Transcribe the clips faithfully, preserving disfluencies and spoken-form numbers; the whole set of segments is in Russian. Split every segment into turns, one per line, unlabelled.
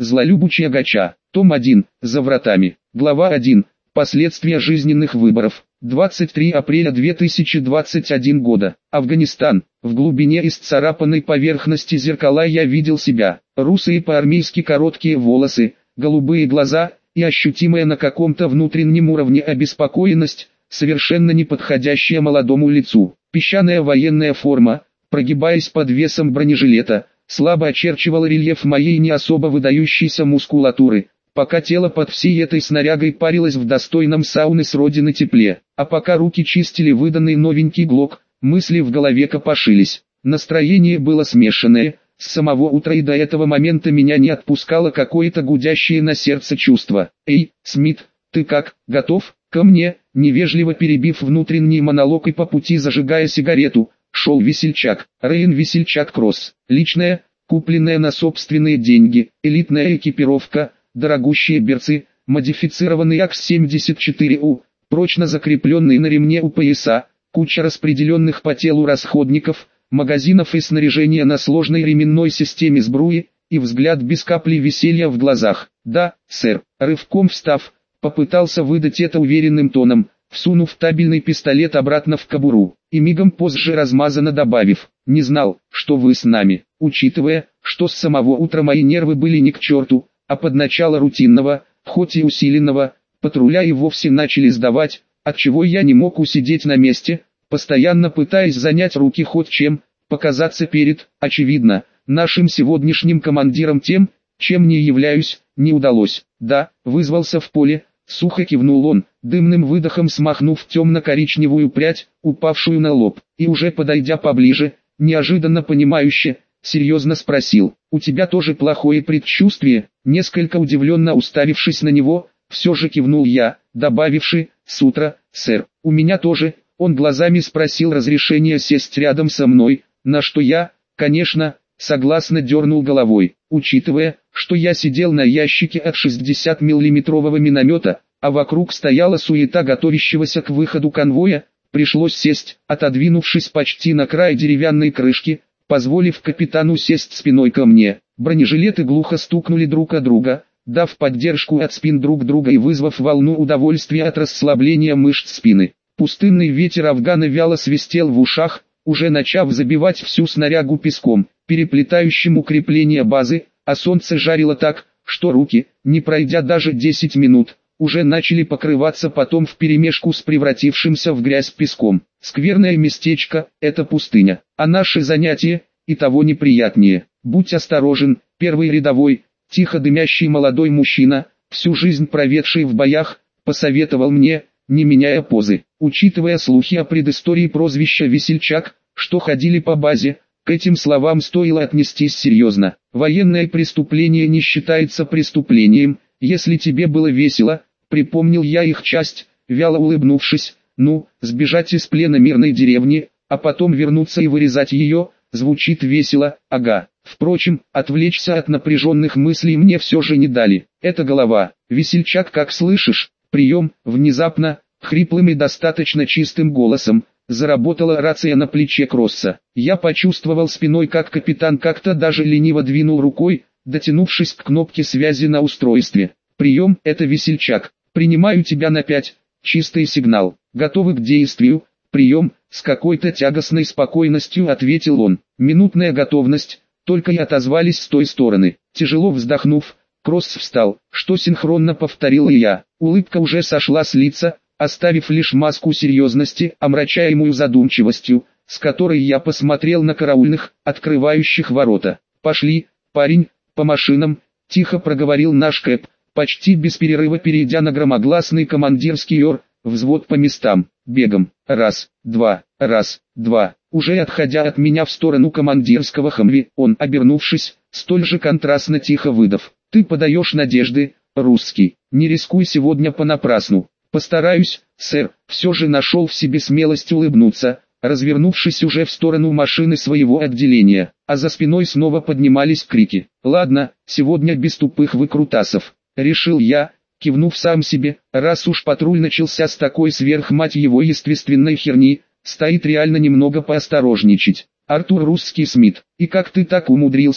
Злолюбучая Гача. Том один. За вратами. Глава один. Последствия жизненных выборов. двадцать третьего апреля две тысячи двадцать первого года. Афганистан. В глубине исцарапанной поверхности зеркала я видел себя. Русые по-армейски короткие волосы, голубые глаза и ощутимая на каком-то внутреннем уровне обеспокоенность, совершенно не подходящая молодому лицу. Песчаная военная форма, прогибаясь под весом бронежилета, слабо очерчивала рельеф моей не особо выдающейся мускулатуры, пока тело под всей этой снарягой парилось в достойном сауны с родины тепле, а пока руки чистили выданный новенький глок, мысли в голове копошились. Настроение было смешанное, с самого утра и до этого момента меня не отпускало какое-то гудящее на сердце чувство. «Эй, Смит, ты как, готов ко мне?» Невежливо перебив внутренний монолог и по пути зажигая сигарету, шел весельчак, Рейн Весельчак Кросс. Личная, купленная на собственные деньги, элитная экипировка, дорогущие берцы, модифицированный АКС семьдесят четыре У, прочно закрепленный на ремне у пояса, куча распределенных по телу расходников, магазинов и снаряжения на сложной ременной системе сбруи, и взгляд без капли веселья в глазах. «Да, сэр», рывком встав, попытался выдать это уверенным тоном, всунув табельный пистолет обратно в кобуру, и мигом позже размазанно добавив: «Не знал, что вы с нами», учитывая, что с самого утра мои нервы были не к черту, а под начало рутинного, хоть и усиленного, патруля и вовсе начали сдавать, отчего я не мог усидеть на месте, постоянно пытаясь занять руки хоть чем, показаться перед, очевидно, нашим сегодняшним командиром тем, чем не являюсь, не удалось. «Да», вызвался в поле, сухо кивнул он, дымным выдохом смахнув темно-коричневую прядь, упавшую на лоб, и уже подойдя поближе, неожиданно понимающе, серьезно спросил: «У тебя тоже плохое предчувствие?» Несколько удивленно уставившись на него, все же кивнул я, добавивши: «С утра, сэр, у меня тоже». Он глазами спросил разрешения сесть рядом со мной, на что я, конечно, согласно дернул головой, учитывая, что я сидел на ящике от шестидесятимиллиметрового миномета, а вокруг стояла суета готовящегося к выходу конвоя, пришлось сесть, отодвинувшись почти на край деревянной крышки, позволив капитану сесть спиной ко мне. Бронежилеты глухо стукнули друг о друга, дав поддержку от спин друг друга и вызвав волну удовольствия от расслабления мышц спины. Пустынный ветер Афгана вяло свистел в ушах, уже начав забивать всю снарягу песком, переплетающим укрепление базы, а солнце жарило так, что руки, не пройдя даже десять минут, уже начали покрываться потом вперемешку с превратившимся в грязь песком. Скверное местечко – это пустыня, а наши занятия – и того неприятнее. Будь осторожен, первый рядовой, тихо дымящий молодой мужчина, всю жизнь проведший в боях, посоветовал мне, не меняя позы. Учитывая слухи о предыстории прозвища Весельчак, что ходили по базе, к этим словам стоило отнестись серьезно. Военное преступление не считается преступлением, если тебе было весело, припомнил я их часть, вяло улыбнувшись. Ну, сбежать из плена мирной деревни, а потом вернуться и вырезать ее, звучит весело, ага. Впрочем, отвлечься от напряженных мыслей мне все же не дали. Это голова. Весельчак, как слышишь? Прием. Внезапно, хриплым и достаточно чистым голосом, заработала рация на плече Кросса. Я почувствовал спиной, как капитан как-то даже лениво двинул рукой, дотянувшись к кнопке связи на устройстве. Прием, это Весельчак. Принимаю тебя на пять. Чистый сигнал. Готовы к действию. Прием, с какой-то тягостной спокойностью ответил он. Минутная готовность, только и отозвались с той стороны. Тяжело вздохнув, Кросс встал, что синхронно повторил и я. Улыбка уже сошла с лица, оставив лишь маску серьезности, омрачаемую задумчивостью, с которой я посмотрел на караульных, открывающих ворота. «Пошли, парень, по машинам», — тихо проговорил наш Кэп, почти без перерыва перейдя на громогласный командирский ор, взвод по местам, бегом, раз, два, раз, два. Уже отходя от меня в сторону командирского хамви, он, обернувшись, столь же контрастно тихо выдав: «Ты подаешь надежды, русский, не рискуй сегодня понапрасну». «Постараюсь, сэр», все же нашел в себе смелость улыбнуться, развернувшись уже в сторону машины своего отделения, а за спиной снова поднимались крики. «Ладно, сегодня без тупых выкрутасов», решил я, кивнув сам себе, раз уж патруль начался с такой сверх мать его естественной херни, стоит реально немного поосторожничать. «Артур Русский Смит, и как ты так умудрился?»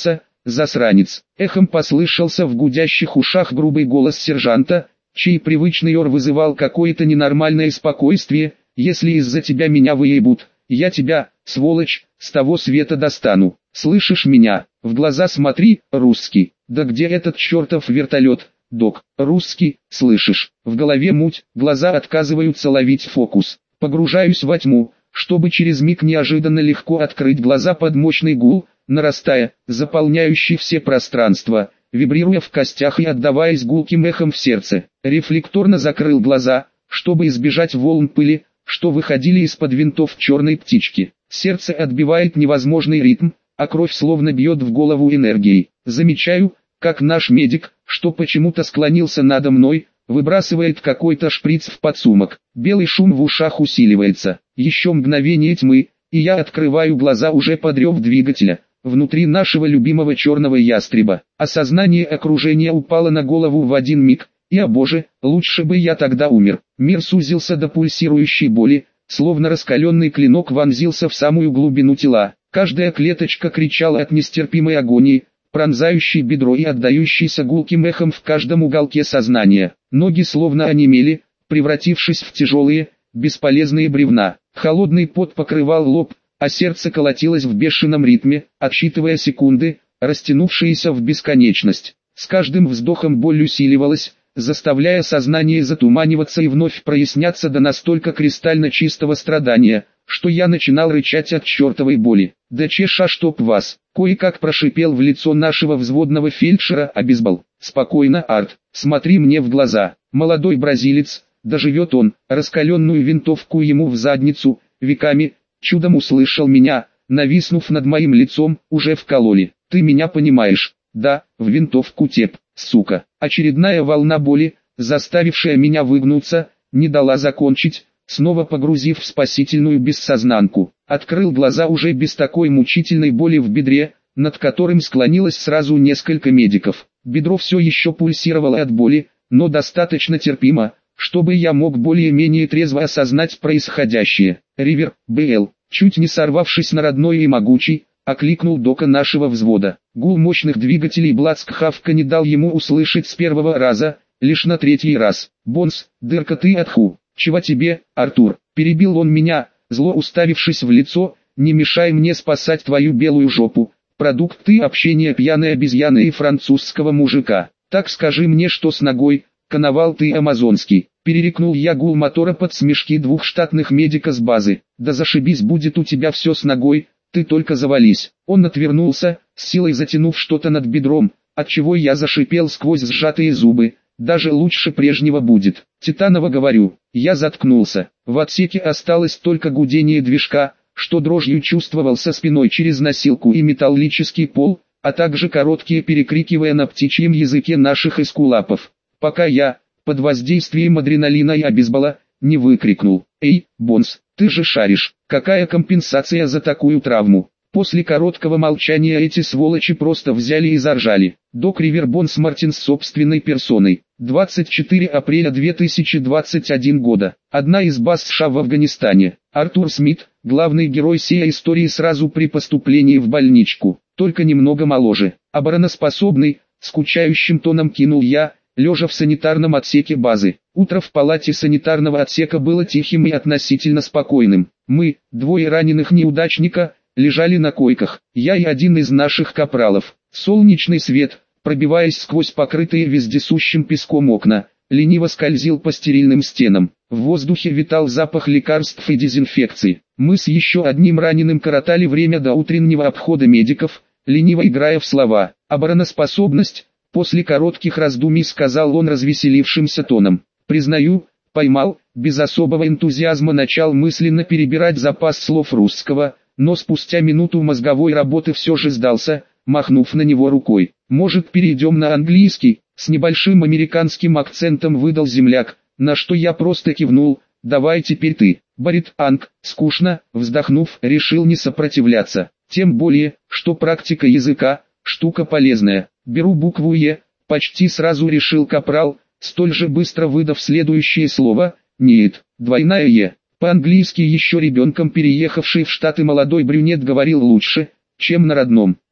засранец. Эхом послышался в гудящих ушах грубый голос сержанта, чей привычный ор вызывал какое-то ненормальное спокойствие. Если из-за тебя меня выебут, я тебя, сволочь, с того света достану. Слышишь меня? В глаза смотри, русский. Да где этот чертов вертолет, док? Русский, слышишь? В голове муть, глаза отказываются ловить фокус. Погружаюсь во тьму, чтобы через миг неожиданно легко открыть глаза под мощный гул, нарастая, заполняющий все пространства, вибрируя в костях и отдаваясь гулким эхом в сердце. Рефлекторно закрыл глаза, чтобы избежать волн пыли, что выходили из-под винтов черной птички. Сердце отбивает невозможный ритм, а кровь словно бьет в голову энергией. Замечаю, как наш медик, что почему-то склонился надо мной, выбрасывает какой-то шприц в подсумок. Белый шум в ушах усиливается. Еще мгновение тьмы, и я открываю глаза уже под рев двигателя. Внутри нашего любимого черного ястреба. Осознание окружения упало на голову в один миг. И, о боже, лучше бы я тогда умер. Мир сузился до пульсирующей боли, словно раскаленный клинок вонзился в самую глубину тела. Каждая клеточка кричала от нестерпимой агонии, пронзающей бедро и отдающейся гулким эхом в каждом уголке сознания. Ноги словно онемели, превратившись в тяжелые, бесполезные бревна. Холодный пот покрывал лоб, а сердце колотилось в бешеном ритме, отсчитывая секунды, растянувшиеся в бесконечность. С каждым вздохом боль усиливалась, заставляя сознание затуманиваться и вновь проясняться до настолько кристально чистого страдания, что я начинал рычать от чертовой боли. «Да чеша чтоб вас!» — кое-как прошипел в лицо нашего взводного фельдшера обезбол. «Спокойно, Арт, смотри мне в глаза. Молодой бразилец, доживет он, раскаленную винтовку ему в задницу, веками, чудом услышал меня, нависнув над моим лицом, уже вкололи. Ты меня понимаешь?» «Да, в винтовку теп, сука». Очередная волна боли, заставившая меня выгнуться, не дала закончить, снова погрузив в спасительную бессознанку. Открыл глаза уже без такой мучительной боли в бедре, над которым склонилось сразу несколько медиков. Бедро все еще пульсировало от боли, но достаточно терпимо, чтобы я мог более-менее трезво осознать происходящее. «Ривер, БЛ», чуть не сорвавшись на родной и могучий, окликнул дока нашего взвода. Гул мощных двигателей Блацкхавка не дал ему услышать с первого раза, лишь на третий раз. «Бонс, дырка ты отху. Чего тебе, Артур?» Перебил он меня, зло уставившись в лицо. «Не мешай мне спасать твою белую жопу. Продукт ты общения пьяной обезьяны и французского мужика. Так скажи мне, что с ногой, коновал ты амазонский». Перерекнул я гул мотора под смешки двух штатных медика с базы. «Да зашибись будет у тебя все с ногой. Ты только завались». Он отвернулся, с силой затянув что-то над бедром, отчего я зашипел сквозь сжатые зубы. «Даже лучше прежнего будет. Титаново говорю». Я заткнулся. В отсеке осталось только гудение движка, что дрожью чувствовался спиной через носилку и металлический пол, а также короткие перекрикивая на птичьем языке наших эскулапов. Пока я, под воздействием адреналина и обезбола, не выкрикнул: «Эй, Бонс, ты же шаришь, какая компенсация за такую травму?» После короткого молчания эти сволочи просто взяли и заржали. Док Ривер Бонс Мартинс собственной персоной. двадцать четвёртого апреля две тысячи двадцать первого года. Одна из баз США в Афганистане. Артур Смит, главный герой сей истории сразу при поступлении в больничку, только немного моложе. Обороноспособный, скучающим тоном кинул я, лежа в санитарном отсеке базы. Утро в палате санитарного отсека было тихим и относительно спокойным. Мы, двое раненых неудачника, лежали на койках, я и один из наших капралов. Солнечный свет, пробиваясь сквозь покрытые вездесущим песком окна, лениво скользил по стерильным стенам. В воздухе витал запах лекарств и дезинфекции. Мы с еще одним раненым коротали время до утреннего обхода медиков, лениво играя в слова. «Обороноспособность», после коротких раздумий сказал он развеселившимся тоном. «Признаю, поймал». Без особого энтузиазма начал мысленно перебирать запас слов русского, но спустя минуту мозговой работы все же сдался, махнув на него рукой. «Может, перейдем на английский?» С небольшим американским акцентом выдал земляк, на что я просто кивнул. «Давай теперь ты». Барит Анг, скучно, вздохнув, решил не сопротивляться. Тем более, что практика языка – штука полезная. «Беру букву Е», почти сразу решил капрал, столь же быстро выдав следующее слово. «Нет, двойная Е». По-английски еще ребенком переехавший в Штаты молодой брюнет говорил лучше, чем на родном.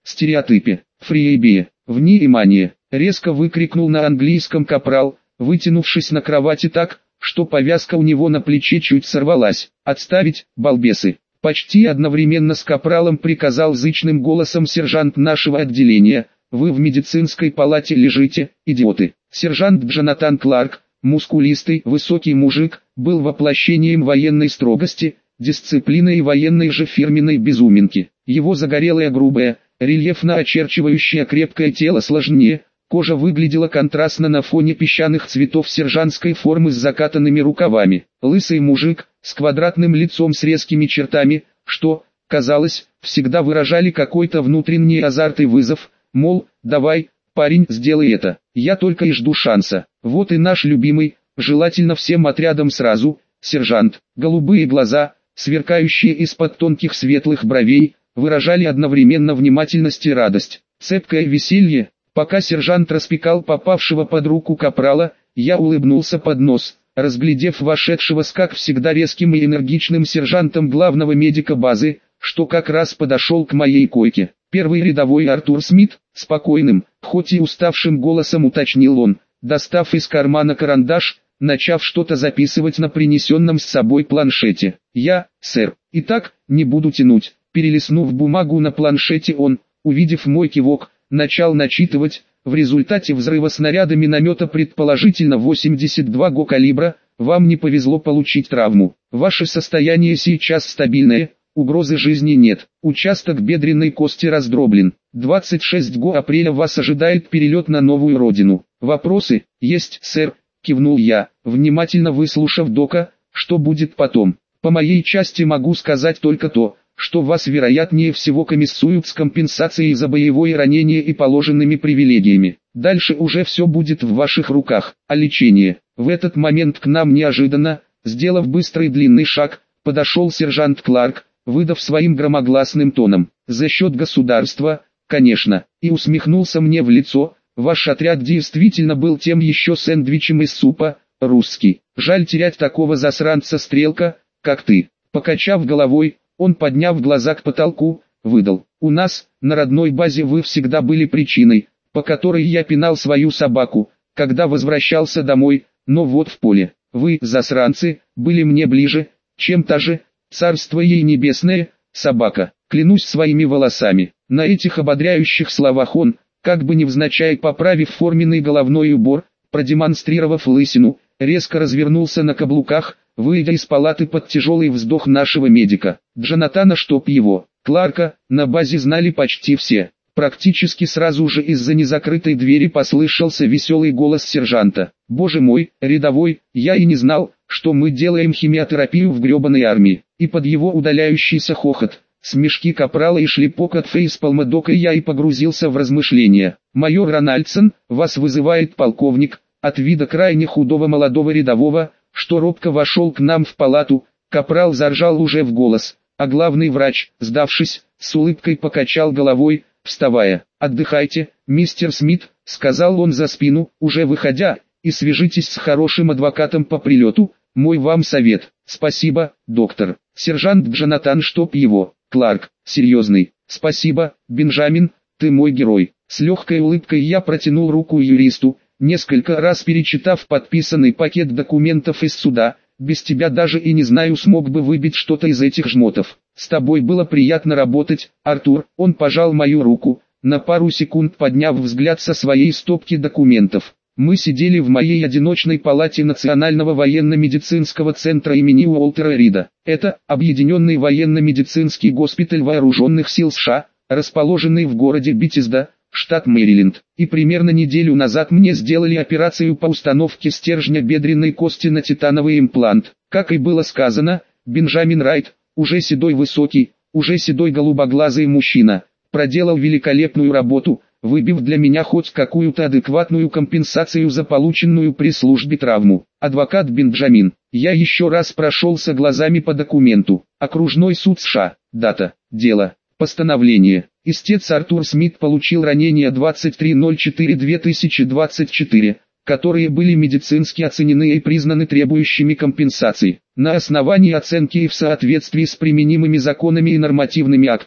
стереотипе, фрейбе, внимание, резко выкрикнул на английском капрал, вытянувшись на кровати так, что повязка у него на плече чуть сорвалась. «Отставить, балбесы!» Почти одновременно с капралом приказал зычным голосом сержант нашего отделения: «Вы в медицинской палате лежите, идиоты!» Сержант Джонатан Кларк, мускулистый, высокий мужик, был воплощением военной строгости, дисциплины и военной же фирменной безуминки. Его загорелое грубое, рельефно очерчивающее крепкое тело сложнее, кожа выглядела контрастно на фоне песчаных цветов сержантской формы с закатанными рукавами. Лысый мужик, с квадратным лицом с резкими чертами, что, казалось, всегда выражали какой-то внутренний азарт и вызов, мол, давай, парень, сделай это, я только и жду шанса. Вот и наш любимый, желательно всем отрядом сразу, сержант. Голубые глаза, сверкающие из-под тонких светлых бровей, выражали одновременно внимательность и радость. Цепкое веселье. Пока сержант распекал попавшего под руку капрала, я улыбнулся под нос, разглядев вошедшего с как всегда резким и энергичным сержантом главного медика базы, что как раз подошел к моей койке. Первый рядовой Артур Смит, спокойным, хоть и уставшим голосом уточнил он, достав из кармана карандаш, начав что-то записывать на принесенном с собой планшете. «Я, сэр, итак, не буду тянуть». Перелистнув бумагу на планшете, он, увидев мой кивок, начал начитывать. В результате взрыва снаряда миномета предположительно восемьдесят два го калибра, вам не повезло получить травму. Ваше состояние сейчас стабильное, угрозы жизни нет. Участок бедренной кости раздроблен. двадцать шестого апреля вас ожидает перелет на новую родину. Вопросы? Есть, сэр, кивнул я, внимательно выслушав дока. Что будет потом? По моей части могу сказать только то, что вас вероятнее всего комиссуют с компенсацией за боевое ранение и положенными привилегиями. Дальше уже все будет в ваших руках. А лечение? В этот момент к нам неожиданно, сделав быстрый длинный шаг, подошел сержант Кларк, выдав своим громогласным тоном: «За счет государства, конечно», и усмехнулся мне в лицо. «Ваш отряд действительно был тем еще сэндвичем из супа, русский. Жаль терять такого засранца стрелка, как ты». Покачав головой, он, подняв глаза к потолку, выдал: «У нас, на родной базе, вы всегда были причиной, по которой я пинал свою собаку, когда возвращался домой, но вот в поле, вы, засранцы, были мне ближе, чем та же, царство ей небесное, собака, клянусь своими волосами». На этих ободряющих словах он, как бы невзначай поправив форменный головной убор, продемонстрировав лысину, резко развернулся на каблуках, выйдя из палаты под тяжелый вздох нашего медика. Джонатана, чтоб его, Кларка, на базе знали почти все. Практически сразу же из-за незакрытой двери послышался веселый голос сержанта: «Боже мой, рядовой, я и не знал, что мы делаем химиотерапию в гребаной армии». И под его удаляющийся хохот, смешки капрала и шлепок от фейспалма дока я и погрузился в размышления. «Майор Рональдсон, вас вызывает полковник». От вида крайне худого молодого рядового, что робко вошел к нам в палату, капрал заржал уже в голос, а главный врач, сдавшись, с улыбкой покачал головой, вставая. «Отдыхайте, мистер Смит», — сказал он за спину, уже выходя, — «и свяжитесь с хорошим адвокатом по прилету, мой вам совет». «Спасибо, доктор». Сержант Джонатан, чтоб его, Кларк, серьезный. «Спасибо, Бенджамин, ты мой герой». С легкой улыбкой я протянул руку юристу, несколько раз перечитав подписанный пакет документов из суда. «Без тебя даже и не знаю, смог бы выбить что-то из этих жмотов. С тобой было приятно работать, Артур». Он пожал мою руку, на пару секунд подняв взгляд со своей стопки документов. Мы сидели в моей одиночной палате Национального военно-медицинского центра имени Уолтера Рида. Это объединенный военно-медицинский госпиталь вооруженных сил США, расположенный в городе Бетесда, штат Мэриленд. И примерно неделю назад мне сделали операцию по установке стержня бедренной кости на титановый имплант. Как и было сказано, Бенджамин Райт, уже седой высокий, уже седой голубоглазый мужчина, проделал великолепную работу, выбив для меня хоть какую-то адекватную компенсацию за полученную при службе травму. Адвокат Бенджамин. Я еще раз прошелся глазами по документу. Окружной суд США. Дата. Дело. Постановление. Истец Артур Смит получил ранения двадцать третьего ноль четвёртого две тысячи двадцать четвёртого, которые были медицински оценены и признаны требующими компенсации. На основании оценки и в соответствии с применимыми законами и нормативными актами,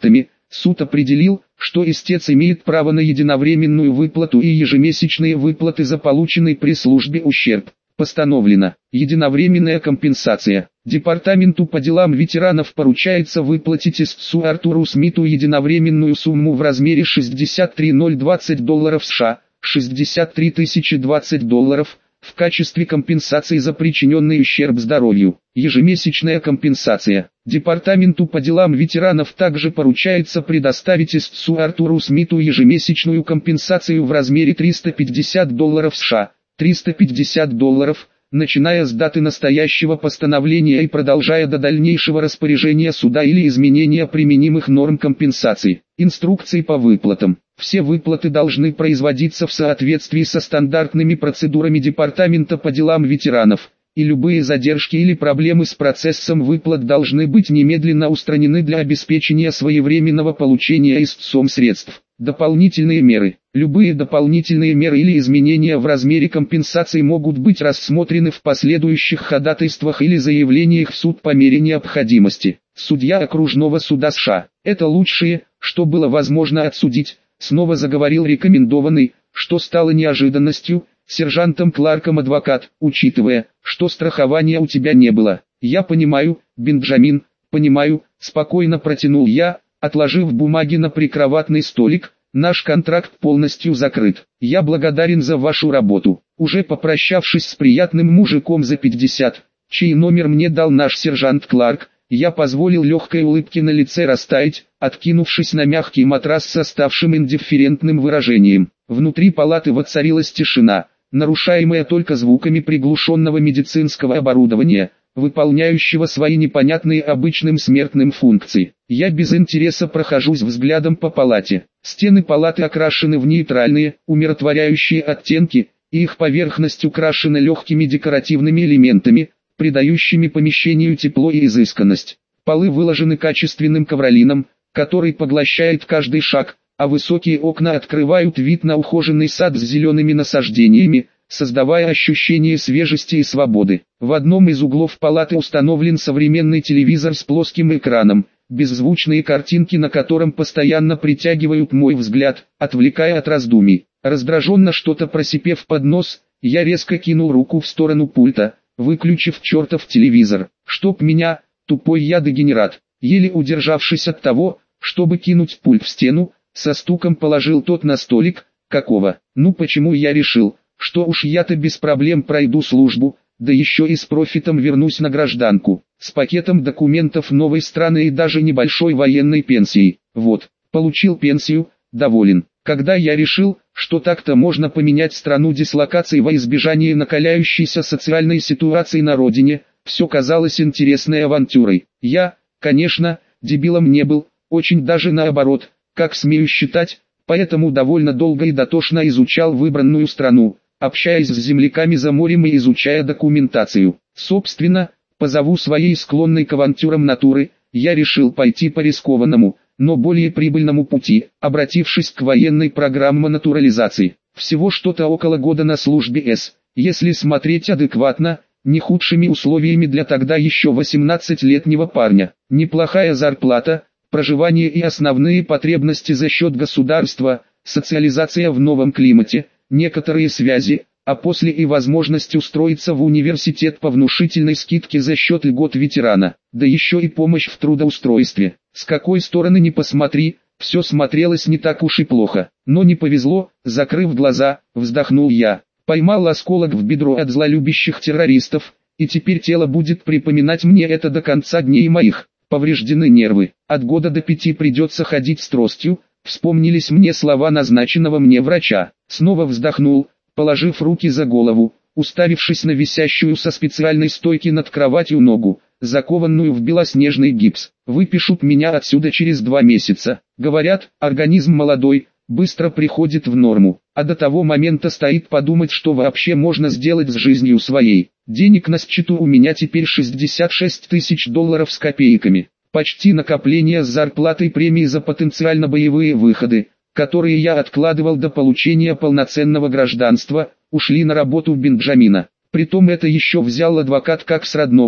суд определил, что истец имеет право на единовременную выплату и ежемесячные выплаты за полученный при службе ущерб. Постановлено. Единовременная компенсация. Департаменту по делам ветеранов поручается выплатить истцу Артуру Смиту единовременную сумму в размере шестьдесят три тысячи двадцать долларов США, шестьдесят три тысячи двадцать долларов, в качестве компенсации за причиненный ущерб здоровью. Ежемесячная компенсация. Департаменту по делам ветеранов также поручается предоставить истцу Артуру Смиту ежемесячную компенсацию в размере триста пятьдесят долларов США, триста пятьдесят долларов, начиная с даты настоящего постановления и продолжая до дальнейшего распоряжения суда или изменения применимых норм компенсации. Инструкции по выплатам. Все выплаты должны производиться в соответствии со стандартными процедурами Департамента по делам ветеранов, и любые задержки или проблемы с процессом выплат должны быть немедленно устранены для обеспечения своевременного получения истцом средств. Дополнительные меры. Любые дополнительные меры или изменения в размере компенсации могут быть рассмотрены в последующих ходатайствах или заявлениях в суд по мере необходимости. Судья окружного суда США. Это лучшее, что было возможно отсудить, снова заговорил рекомендованный, что стало неожиданностью, сержантом Кларком адвокат, учитывая, что страхования у тебя не было. Я понимаю, Бенджамин, понимаю, спокойно протянул я, отложив бумаги на прикроватный столик. Наш контракт полностью закрыт. Я благодарен за вашу работу. Уже попрощавшись с приятным мужиком за пятьдесят, чей номер мне дал наш сержант Кларк, я позволил легкой улыбке на лице растаять, откинувшись на мягкий матрас с оставшим индифферентным выражением. Внутри палаты воцарилась тишина, нарушаемая только звуками приглушенного медицинского оборудования, выполняющего свои непонятные обычным смертным функции. Я без интереса прохожусь взглядом по палате. Стены палаты окрашены в нейтральные, умиротворяющие оттенки, и их поверхность украшена легкими декоративными элементами, придающими помещению тепло и изысканность. Полы выложены качественным ковролином, который поглощает каждый шаг, а высокие окна открывают вид на ухоженный сад с зелеными насаждениями, создавая ощущение свежести и свободы. В одном из углов палаты установлен современный телевизор с плоским экраном, беззвучные картинки на котором постоянно притягивают мой взгляд, отвлекая от раздумий. Раздраженно что-то просипев под нос, я резко кинул руку в сторону пульта, выключив чертов телевизор. Чтоб меня, тупой я дегенерат, еле удержавшись от того, чтобы кинуть пульт в стену, со стуком положил тот на столик. Какого? Ну почему я решил, что уж я-то без проблем пройду службу, да еще и с профитом вернусь на гражданку, с пакетом документов новой страны и даже небольшой военной пенсией. Вот, получил пенсию, доволен. Когда я решил, что так-то можно поменять страну дислокации во избежание накаляющейся социальной ситуации на родине, все казалось интересной авантюрой. Я, конечно, дебилом не был, очень даже наоборот, как смею считать, поэтому довольно долго и дотошно изучал выбранную страну, общаясь с земляками за морем и изучая документацию. Собственно, по зову своей склонной к авантюрам натуры, я решил пойти по рискованному, но более прибыльному пути, обратившись к военной программе натурализации. Всего что-то около года на службе С, если смотреть адекватно, не худшими условиями для тогда еще восемнадцатилетнего парня. Неплохая зарплата, проживание и основные потребности за счет государства, социализация в новом климате, некоторые связи, а после и возможность устроиться в университет по внушительной скидке за счет льгот ветерана, да еще и помощь в трудоустройстве. С какой стороны ни посмотри, все смотрелось не так уж и плохо, но не повезло, закрыв глаза, вздохнул я, поймал осколок в бедро от злолюбящих террористов, и теперь тело будет припоминать мне это до конца дней моих. Повреждены нервы, от года до пяти придется ходить с тростью, вспомнились мне слова назначенного мне врача. Снова вздохнул, положив руки за голову, уставившись на висящую со специальной стойки над кроватью ногу, закованную в белоснежный гипс. Выпишут меня отсюда через два месяца. Говорят, организм молодой, быстро приходит в норму, а до того момента стоит подумать, что вообще можно сделать с жизнью своей. Денег на счету у меня теперь шестьдесят шесть тысяч долларов с копейками. Почти накопление с зарплатой премии за потенциально боевые выходы, которые я откладывал до получения полноценного гражданства, ушли на работу Бенджамина. Притом это еще взял адвокат как с родного,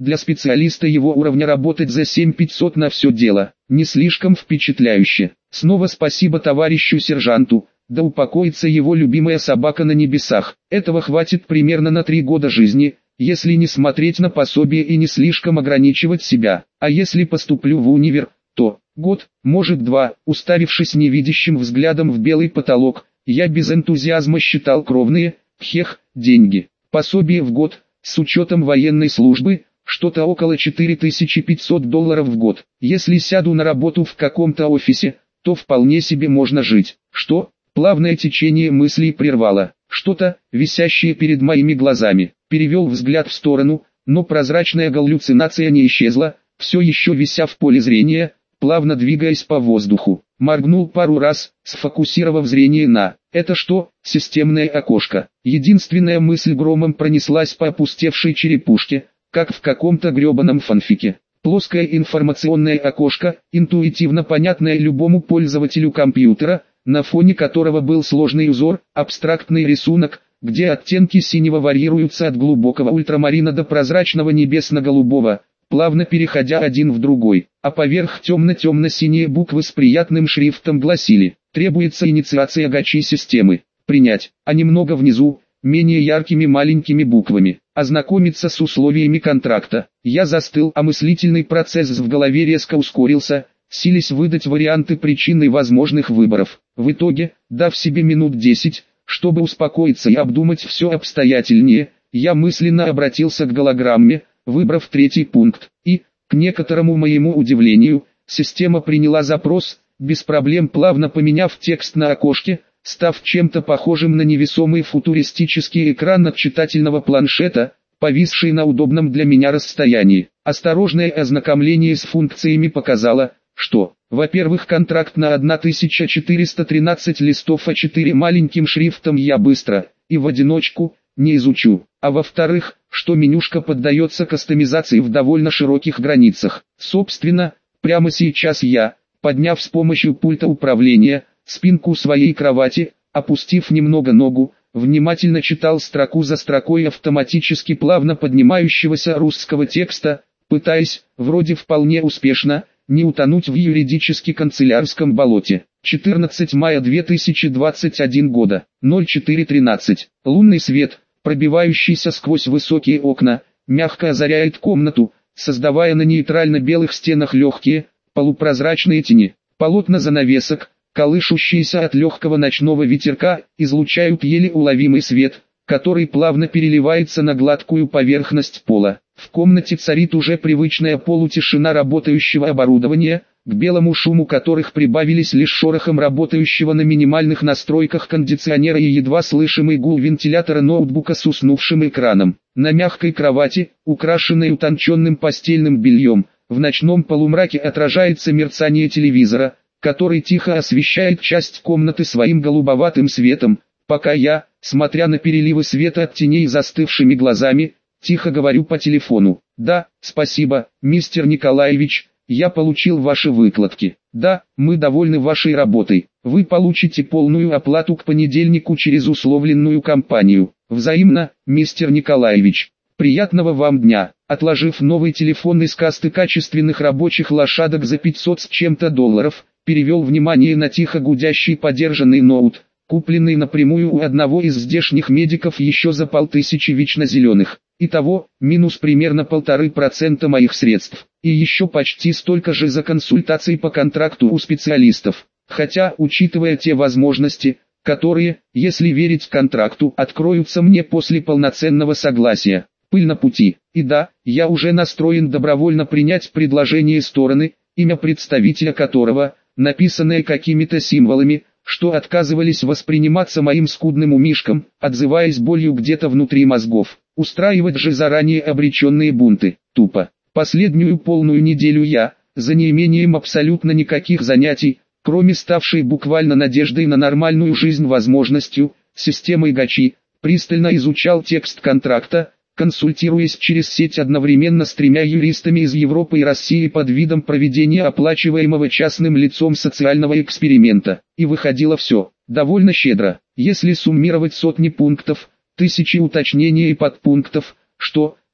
Для специалиста его уровня работать за семь тысяч пятьсот на все дело, не слишком впечатляюще. Снова спасибо товарищу сержанту, да упокоится его любимая собака на небесах. Этого хватит примерно на три года жизни, если не смотреть на пособие и не слишком ограничивать себя. А если поступлю в универ, то год, может два. Уставившись невидящим взглядом в белый потолок, я без энтузиазма считал кровные, пхех, деньги. Пособие в год, с учетом военной службы, что-то около четыре тысячи пятьсот долларов в год. Если сяду на работу в каком-то офисе, то вполне себе можно жить. Что? Плавное течение мыслей прервало. Что-то, висящее перед моими глазами. Перевел взгляд в сторону, но прозрачная галлюцинация не исчезла, все еще вися в поле зрения, плавно двигаясь по воздуху. Моргнул пару раз, сфокусировав зрение на «это что?» Системное окошко. Единственная мысль громом пронеслась по опустевшей черепушке, как в каком-то гребаном фанфике. Плоское информационное окошко, интуитивно понятное любому пользователю компьютера, на фоне которого был сложный узор, абстрактный рисунок, где оттенки синего варьируются от глубокого ультрамарина до прозрачного небесно-голубого, плавно переходя один в другой, а поверх темно-темно-синие буквы с приятным шрифтом гласили: «Требуется инициация гачи системы. Принять», а немного внизу, менее яркими маленькими буквами: «Ознакомиться с условиями контракта». Я застыл, а мыслительный процесс в голове резко ускорился, силясь выдать варианты причин и возможных выборов. В итоге, дав себе минут десять, чтобы успокоиться и обдумать все обстоятельнее, я мысленно обратился к голограмме, выбрав третий пункт, и, к некоторому моему удивлению, система приняла запрос, без проблем плавно поменяв текст на окошке, став чем-то похожим на невесомый футуристический экран от читательного планшета, повисший на удобном для меня расстоянии. Осторожное ознакомление с функциями показало, что, во-первых, контракт на тысяча четыреста тринадцать листов а четыре маленьким шрифтом я быстро, и в одиночку, не изучу, а во-вторых, что менюшка поддается кастомизации в довольно широких границах. Собственно, прямо сейчас я, подняв с помощью пульта управления, спинку своей кровати, опустив немного ногу, внимательно читал строку за строкой автоматически плавно поднимающегося русского текста, пытаясь, вроде вполне успешно, не утонуть в юридически-канцелярском болоте. четырнадцатое мая две тысячи двадцать первого года, ноль четыре тринадцать. Лунный свет, пробивающийся сквозь высокие окна, мягко озаряет комнату, создавая на нейтрально-белых стенах легкие, полупрозрачные тени. Полотна занавесок, колышущиеся от легкого ночного ветерка, излучают еле уловимый свет, который плавно переливается на гладкую поверхность пола. В комнате царит уже привычная полутишина работающего оборудования, к белому шуму которых прибавились лишь шорохом работающего на минимальных настройках кондиционера и едва слышимый гул вентилятора ноутбука с уснувшим экраном. На мягкой кровати, украшенной утонченным постельным бельем, в ночном полумраке отражается мерцание телевизора, который тихо освещает часть комнаты своим голубоватым светом, пока я, смотря на переливы света от теней застывшими глазами, тихо говорю по телефону: «Да, спасибо, мистер Николаевич, я получил ваши выкладки. Да, мы довольны вашей работой. Вы получите полную оплату к понедельнику через условленную компанию. Взаимно, мистер Николаевич. Приятного вам дня». Отложив новый телефон из касты качественных рабочих лошадок за пятьсот с чем-то долларов, перевел внимание на тихо гудящий подержанный ноут, купленный напрямую у одного из здешних медиков еще за полтысячи вечно зеленых. Итого, минус примерно полторы процента моих средств, и еще почти столько же за консультации по контракту у специалистов. Хотя, учитывая те возможности, которые, если верить контракту, откроются мне после полноценного согласия, пыль на пути. И да, я уже настроен добровольно принять предложение стороны, имя представителя которого, написанное какими-то символами, что отказывались восприниматься моим скудным умишком, отзываясь болью где-то внутри мозгов. Устраивать же заранее обреченные бунты, тупо. Последнюю полную неделю я, за неимением абсолютно никаких занятий, кроме ставшей буквально надеждой на нормальную жизнь возможностью, системой гачи, пристально изучал текст контракта, консультируясь через сеть одновременно с тремя юристами из Европы и России под видом проведения оплачиваемого частным лицом социального эксперимента. И выходило все довольно щедро, если суммировать сотни пунктов, тысячи уточнений и подпунктов, что,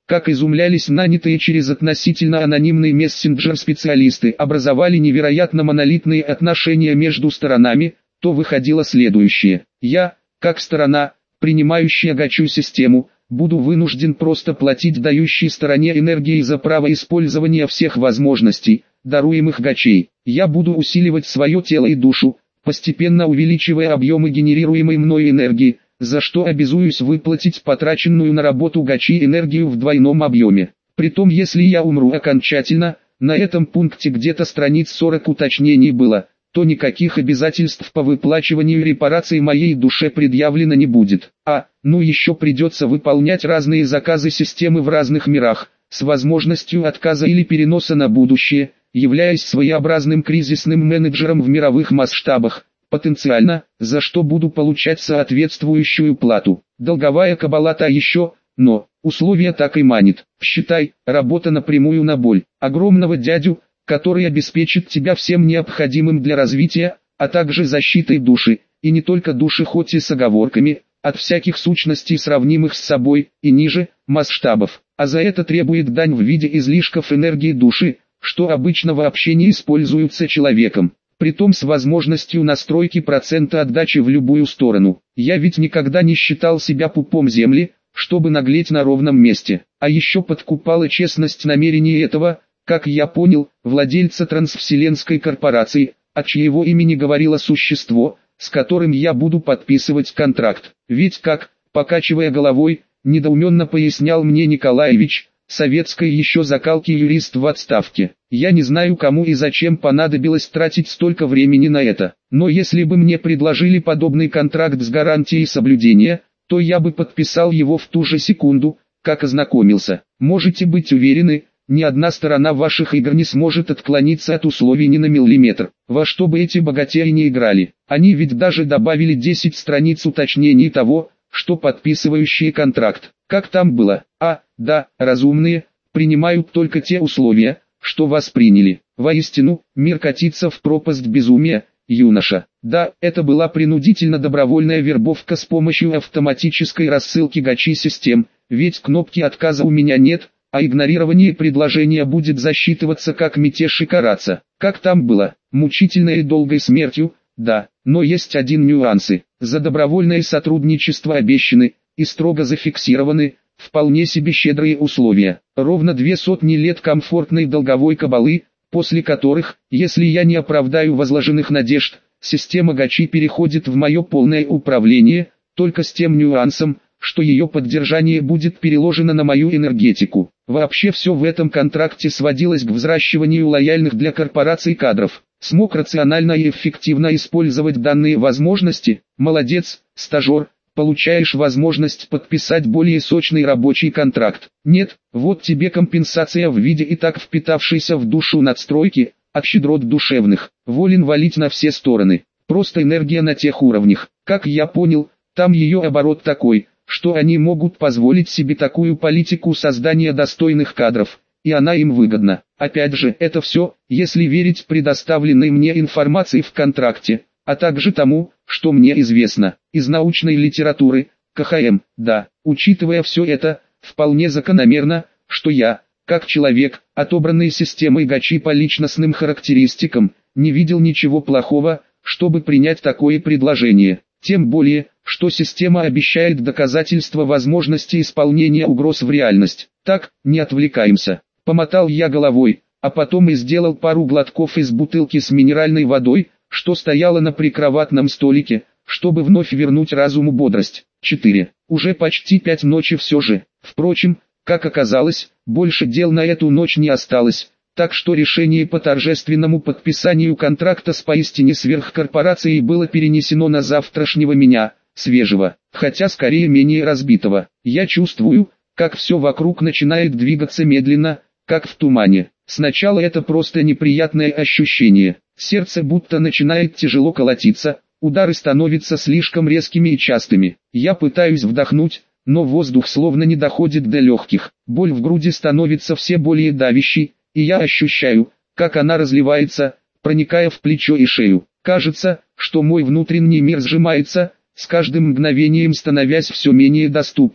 как изумлялись нанятые через относительно анонимный мессенджер специалисты, образовали невероятно монолитные отношения между сторонами, то выходило следующее. Я, как сторона, принимающая гачу систему, буду вынужден просто платить дающей стороне энергии за право использования всех возможностей, даруемых гачей. Я буду усиливать свое тело и душу, постепенно увеличивая объемы генерируемой мной энергии, за что обязуюсь выплатить потраченную на работу гачи энергию в двойном объеме. Притом, если я умру окончательно, на этом пункте где-то страниц сорок уточнений было, то никаких обязательств по выплачиванию репараций моей душе предъявлено не будет. А, ну еще придется выполнять разные заказы системы в разных мирах, с возможностью отказа или переноса на будущее, являясь своеобразным кризисным менеджером в мировых масштабах, потенциально, за что буду получать соответствующую плату. Долговая кабала та еще, но, условия так и манит. Считай, работа напрямую на боль. Огромного дядю, который обеспечит тебя всем необходимым для развития, а также защитой души, и не только души, хоть и с оговорками, от всяких сущностей, сравнимых с собой, и ниже, масштабов. А за это требует дань в виде излишков энергии души, что обычно вообще не используются человеком. Притом с возможностью настройки процента отдачи в любую сторону. Я ведь никогда не считал себя пупом земли, чтобы наглеть на ровном месте. А еще подкупала честность намерений этого, как я понял, владельца трансвселенской корпорации, от чьего имени говорило существо, с которым я буду подписывать контракт. Ведь как, покачивая головой, недоуменно пояснял мне Николаевич, советской еще закалки юрист в отставке. Я не знаю, кому и зачем понадобилось тратить столько времени на это, но если бы мне предложили подобный контракт с гарантией соблюдения, то я бы подписал его в ту же секунду, как ознакомился. Можете быть уверены, ни одна сторона ваших игр не сможет отклониться от условий ни на миллиметр. Во что бы эти богатеи не играли, они ведь даже добавили десять страниц уточнений того, что подписывающие контракт, как там было, а, да, разумные, принимают только те условия, что восприняли. Воистину, мир катится в пропасть безумия, юноша. Да, это была принудительно-добровольная вербовка с помощью автоматической рассылки гачи-систем, ведь кнопки отказа у меня нет, а игнорирование предложения будет засчитываться как мятеж и караться. Как там было, мучительной и долгой смертью, да, но есть один нюансы. За добровольное сотрудничество обещаны, и строго зафиксированы, вполне себе щедрые условия. Ровно две сотни лет комфортной долговой кабалы, после которых, если я не оправдаю возложенных надежд, система гачи переходит в мое полное управление, только с тем нюансом, что ее поддержание будет переложено на мою энергетику. Вообще все в этом контракте сводилось к взращиванию лояльных для корпораций кадров. Смог рационально и эффективно использовать данные возможности? Молодец, стажер, получаешь возможность подписать более сочный рабочий контракт. Нет, вот тебе компенсация в виде и так впитавшейся в душу надстройки, от щедрот душевных. Волен валить на все стороны. Просто энергия на тех уровнях. Как я понял, там ее оборот такой, что они могут позволить себе такую политику создания достойных кадров, и она им выгодна. Опять же, это все, если верить предоставленной мне информации в контракте, а также тому, что мне известно из научной литературы, ка ха эм. Да, учитывая все это, вполне закономерно, что я, как человек, отобранный системой гачи по личностным характеристикам, не видел ничего плохого, чтобы принять такое предложение. Тем более, что система обещает доказательства возможности исполнения угроз в реальность. Так, не отвлекаемся. Помотал я головой, а потом и сделал пару глотков из бутылки с минеральной водой, что стояла на прикроватном столике, чтобы вновь вернуть разуму бодрость. четыре. Уже почти пять ночи все же. Впрочем, как оказалось, больше дел на эту ночь не осталось. Так что решение по торжественному подписанию контракта с поистине сверхкорпорацией было перенесено на завтрашнего меня, свежего, хотя скорее менее разбитого. Я чувствую, как все вокруг начинает двигаться медленно, как в тумане. Сначала это просто неприятное ощущение. Сердце будто начинает тяжело колотиться, удары становятся слишком резкими и частыми. Я пытаюсь вдохнуть, но воздух словно не доходит до легких. Боль в груди становится все более давящей, и я ощущаю, как она разливается, проникая в плечо и шею. Кажется, что мой внутренний мир сжимается, с каждым мгновением становясь все менее доступным.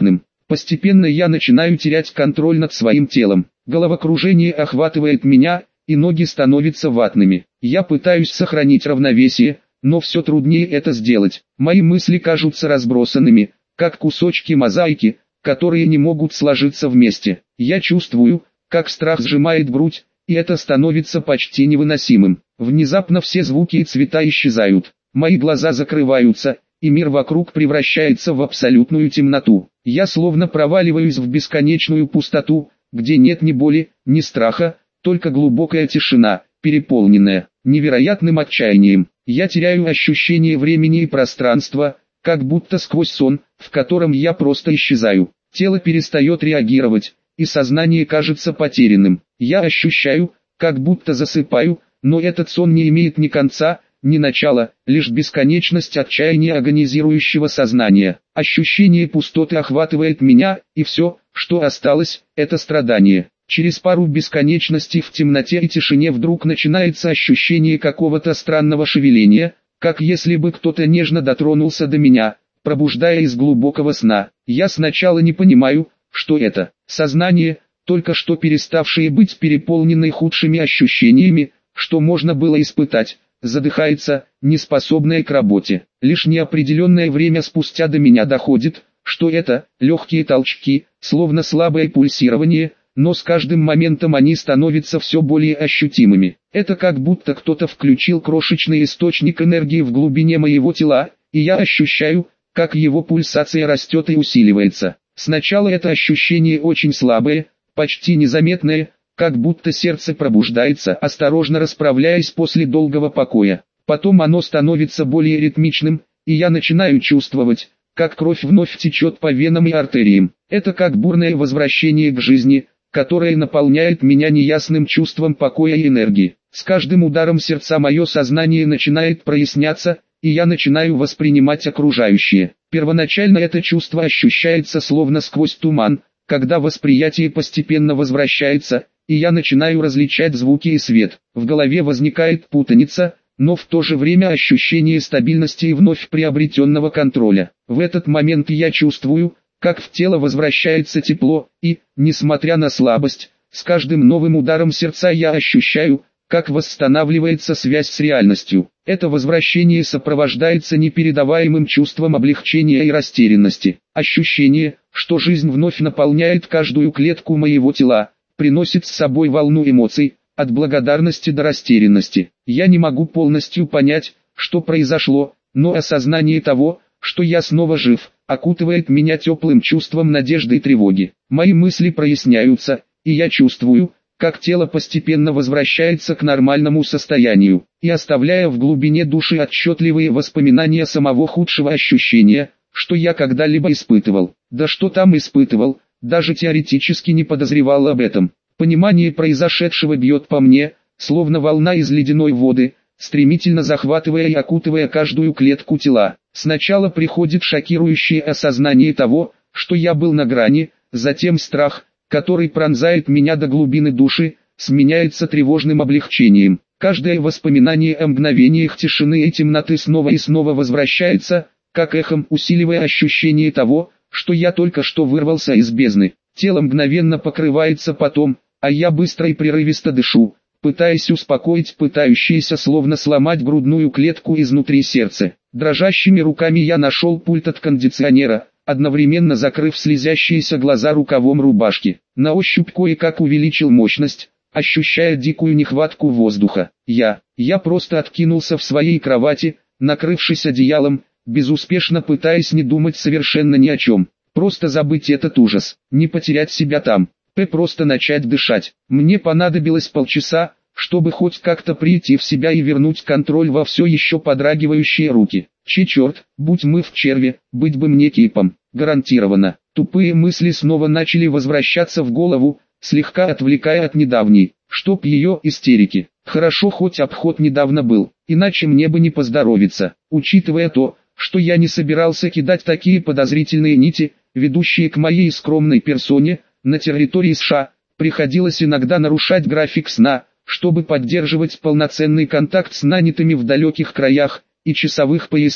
Постепенно я начинаю терять контроль над своим телом. Головокружение охватывает меня, и ноги становятся ватными. Я пытаюсь сохранить равновесие, но все труднее это сделать. Мои мысли кажутся разбросанными, как кусочки мозаики, которые не могут сложиться вместе. Я чувствую, как страх сжимает грудь, и это становится почти невыносимым. Внезапно все звуки и цвета исчезают. Мои глаза закрываются, и мир вокруг превращается в абсолютную темноту. Я словно проваливаюсь в бесконечную пустоту, где нет ни боли, ни страха, только глубокая тишина, переполненная невероятным отчаянием. Я теряю ощущение времени и пространства, как будто сквозь сон, в котором я просто исчезаю. Тело перестает реагировать, и сознание кажется потерянным. Я ощущаю, как будто засыпаю, но этот сон не имеет ни конца, ни начала, лишь бесконечность отчаяния агонизирующего сознания. Ощущение пустоты охватывает меня, и все, что осталось, это страдание. Через пару бесконечностей в темноте и тишине вдруг начинается ощущение какого-то странного шевеления, как если бы кто-то нежно дотронулся до меня, пробуждая из глубокого сна. Я сначала не понимаю, что это. Сознание, только что переставшее быть переполненной худшими ощущениями, что можно было испытать, задыхается, неспособная к работе. Лишь неопределенное время спустя до меня доходит, что это легкие толчки, словно слабое пульсирование, но с каждым моментом они становятся все более ощутимыми. Это как будто кто-то включил крошечный источник энергии в глубине моего тела, и я ощущаю, как его пульсация растет и усиливается. Сначала это ощущение очень слабое, почти незаметное, как будто сердце пробуждается, осторожно расправляясь после долгого покоя. Потом оно становится более ритмичным, и я начинаю чувствовать, как кровь вновь течет по венам и артериям. Это как бурное возвращение к жизни, которое наполняет меня неясным чувством покоя и энергии. С каждым ударом сердца мое сознание начинает проясняться, и я начинаю воспринимать окружающее. Первоначально это чувство ощущается словно сквозь туман, когда восприятие постепенно возвращается, и я начинаю различать звуки и свет. В голове возникает путаница, но в то же время ощущение стабильности и вновь приобретенного контроля. В этот момент я чувствую, как в тело возвращается тепло, и, несмотря на слабость, с каждым новым ударом сердца я ощущаю, как восстанавливается связь с реальностью. Это возвращение сопровождается непередаваемым чувством облегчения и растерянности. Ощущение, что жизнь вновь наполняет каждую клетку моего тела, приносит с собой волну эмоций, от благодарности до растерянности. Я не могу полностью понять, что произошло, но осознание того, что я снова жив, окутывает меня теплым чувством надежды и тревоги. Мои мысли проясняются, и я чувствую, как тело постепенно возвращается к нормальному состоянию, и оставляя в глубине души отчетливые воспоминания самого худшего ощущения, что я когда-либо испытывал. Да что там испытывал, даже теоретически не подозревал об этом. Понимание произошедшего бьет по мне, словно волна из ледяной воды, стремительно захватывая и окутывая каждую клетку тела. Сначала приходит шокирующее осознание того, что я был на грани, затем страх, который пронзает меня до глубины души, сменяется тревожным облегчением. Каждое воспоминание о мгновениях тишины и темноты снова и снова возвращается, как эхом усиливая ощущение того, что я только что вырвался из бездны. Тело мгновенно покрывается потом, а я быстро и прерывисто дышу, пытаясь успокоить пытающееся словно сломать грудную клетку изнутри сердца. Дрожащими руками я нашел пульт от кондиционера, одновременно закрыв слезящиеся глаза рукавом рубашки. На ощупь кое-как увеличил мощность, ощущая дикую нехватку воздуха. Я, я просто откинулся в своей кровати, накрывшись одеялом, безуспешно пытаясь не думать совершенно ни о чем. Просто забыть этот ужас, не потерять себя там, п просто начать дышать. Мне понадобилось полчаса, чтобы хоть как-то прийти в себя и вернуть контроль во все еще подрагивающие руки. Че черт, будь мы в черве, быть бы мне кипом, гарантированно. Тупые мысли снова начали возвращаться в голову, слегка отвлекая от недавней, чтоб ее истерики. Хорошо хоть обход недавно был, иначе мне бы не поздоровиться, учитывая то, что я не собирался кидать такие подозрительные нити, ведущие к моей скромной персоне, на территории США, приходилось иногда нарушать график сна, чтобы поддерживать полноценный контакт с нанятыми в далеких краях и часовых поясах,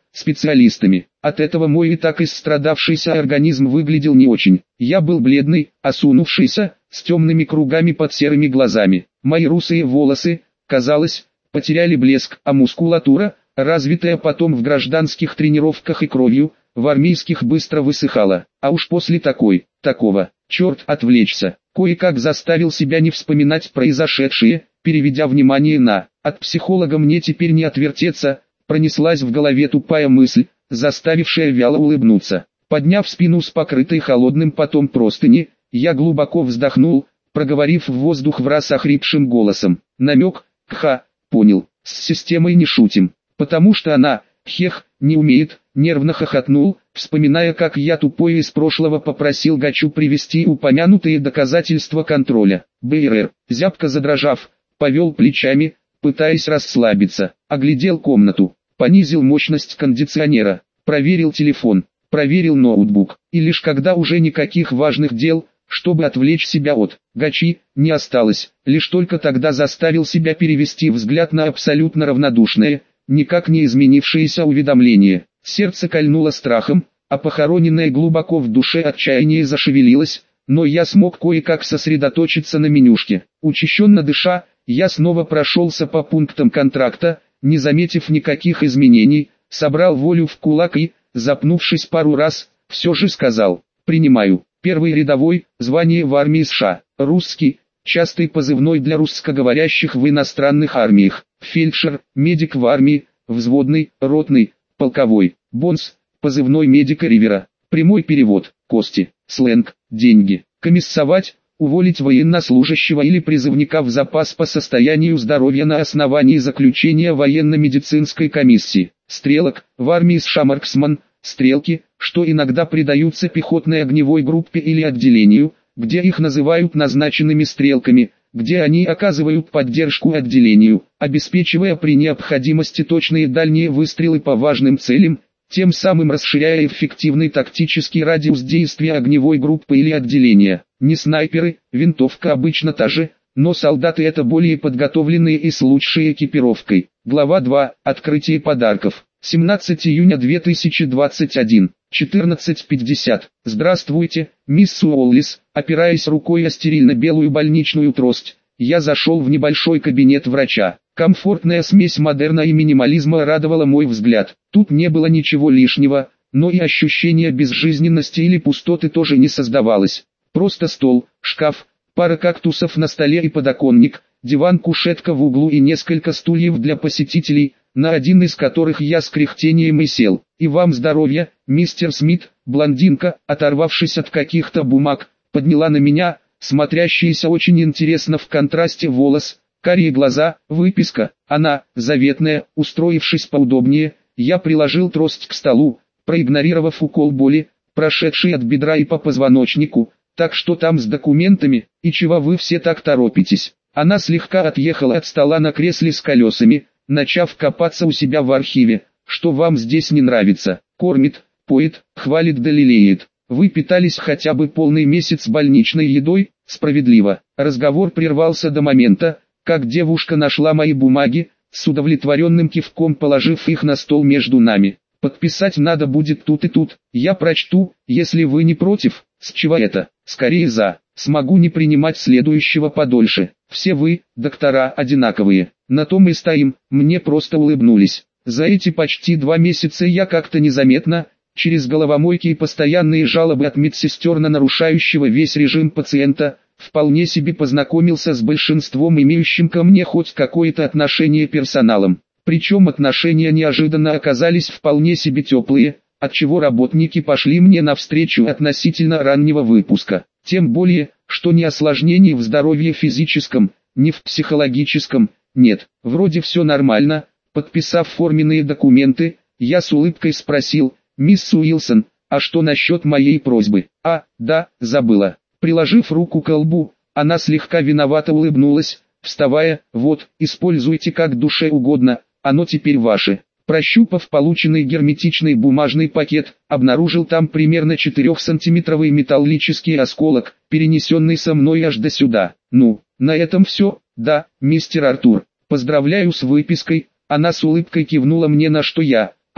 специалистами. От этого мой и так исстрадавшийся организм выглядел не очень. Я был бледный, осунувшийся, с темными кругами под серыми глазами. Мои русые волосы, казалось, потеряли блеск, а мускулатура, развитая потом в гражданских тренировках и кровью, в армейских быстро высыхала. А уж после такой, такого, черт отвлечься, кое-как заставил себя не вспоминать произошедшее, переведя внимание на «от психолога мне теперь не отвертеться», пронеслась в голове тупая мысль, заставившая вяло улыбнуться. Подняв спину с покрытой холодным потом простыни, я глубоко вздохнул, проговорив в воздух враз охрипшим голосом. Намек, ха, понял, с системой не шутим, потому что она, хех, не умеет, нервно хохотнул, вспоминая, как я тупой из прошлого попросил Гачу привести упомянутые доказательства контроля. БРР, зябко задрожав, повел плечами, пытаясь расслабиться, оглядел комнату, понизил мощность кондиционера, проверил телефон, проверил ноутбук, и лишь когда уже никаких важных дел, чтобы отвлечь себя от Гачи, не осталось, лишь только тогда заставил себя перевести взгляд на абсолютно равнодушное, никак не изменившееся уведомление. Сердце кольнуло страхом, а похороненное глубоко в душе отчаяние зашевелилось, но я смог кое-как сосредоточиться на менюшке. Учащенно дыша, я снова прошелся по пунктам контракта, не заметив никаких изменений, собрал волю в кулак и, запнувшись пару раз, все же сказал: «Принимаю». Первый рядовой, звание в армии США, русский, частый позывной для русскоговорящих в иностранных армиях, фельдшер, медик в армии, взводный, ротный, полковой, бонс, позывной медика Ривера, прямой перевод, кости, сленг, деньги, комиссовать, уволить военнослужащего или призывника в запас по состоянию здоровья на основании заключения военно-медицинской комиссии, стрелок, в армии США марксман, стрелки, что иногда придаются пехотной огневой группе или отделению, где их называют назначенными стрелками, где они оказывают поддержку отделению, обеспечивая при необходимости точные дальние выстрелы по важным целям, тем самым расширяя эффективный тактический радиус действия огневой группы или отделения. Не снайперы, винтовка обычно та же, но солдаты это более подготовленные и с лучшей экипировкой. Глава два. Открытие подарков. семнадцатого июня две тысячи двадцать первого, четырнадцать пятьдесят. Здравствуйте, мисс Уоллис. Опираясь рукой о стерильно-белую больничную трость, я зашел в небольшой кабинет врача. Комфортная смесь модерна и минимализма радовала мой взгляд. Тут не было ничего лишнего, но и ощущения безжизненности или пустоты тоже не создавалось. Просто стол, шкаф, пара кактусов на столе и подоконник, диван-кушетка в углу и несколько стульев для посетителей, на один из которых я с кряхтением и сел. «И вам здоровья, мистер Смит», блондинка, оторвавшись от каких-то бумаг, подняла на меня, смотрящиеся очень интересно в контрасте волос, карие глаза, выписка. Она, заветная, устроившись поудобнее, я приложил трость к столу, проигнорировав укол боли, прошедший от бедра и по позвоночнику. «Так что там с документами, и чего вы все так торопитесь?» Она слегка отъехала от стола на кресле с колесами, начав копаться у себя в архиве. «Что вам здесь не нравится?» «Кормит, поет, хвалит да лелеет. Вы питались хотя бы полный месяц больничной едой?» «Справедливо». Разговор прервался до момента, как девушка нашла мои бумаги, с удовлетворенным кивком положив их на стол между нами. «Подписать надо будет тут и тут. Я прочту, если вы не против». «С чего это?» «Скорее за. Смогу не принимать следующего подольше. Все вы, доктора, одинаковые. На том и стоим». Мне просто улыбнулись. За эти почти два месяца я как-то незаметно, через головомойки и постоянные жалобы от медсестер на нарушающего весь режим пациента, вполне себе познакомился с большинством имеющим ко мне хоть какое-то отношение персоналом. Причем отношения неожиданно оказались вполне себе теплые, отчего работники пошли мне навстречу относительно раннего выпуска. Тем более, что ни осложнений в здоровье физическом, ни в психологическом нет. Вроде все нормально. Подписав форменные документы, я с улыбкой спросил: «Мисс Уилсон, а что насчет моей просьбы?» «А, да, забыла». Приложив руку к лбу, она слегка виновато улыбнулась, вставая: «Вот, используйте как душе угодно, оно теперь ваше». Прощупав полученный герметичный бумажный пакет, обнаружил там примерно четырехсантиметровый металлический осколок, перенесенный со мной аж до сюда. «Ну, на этом все, да, мистер Артур. Поздравляю с выпиской». Она с улыбкой кивнула мне, на что я,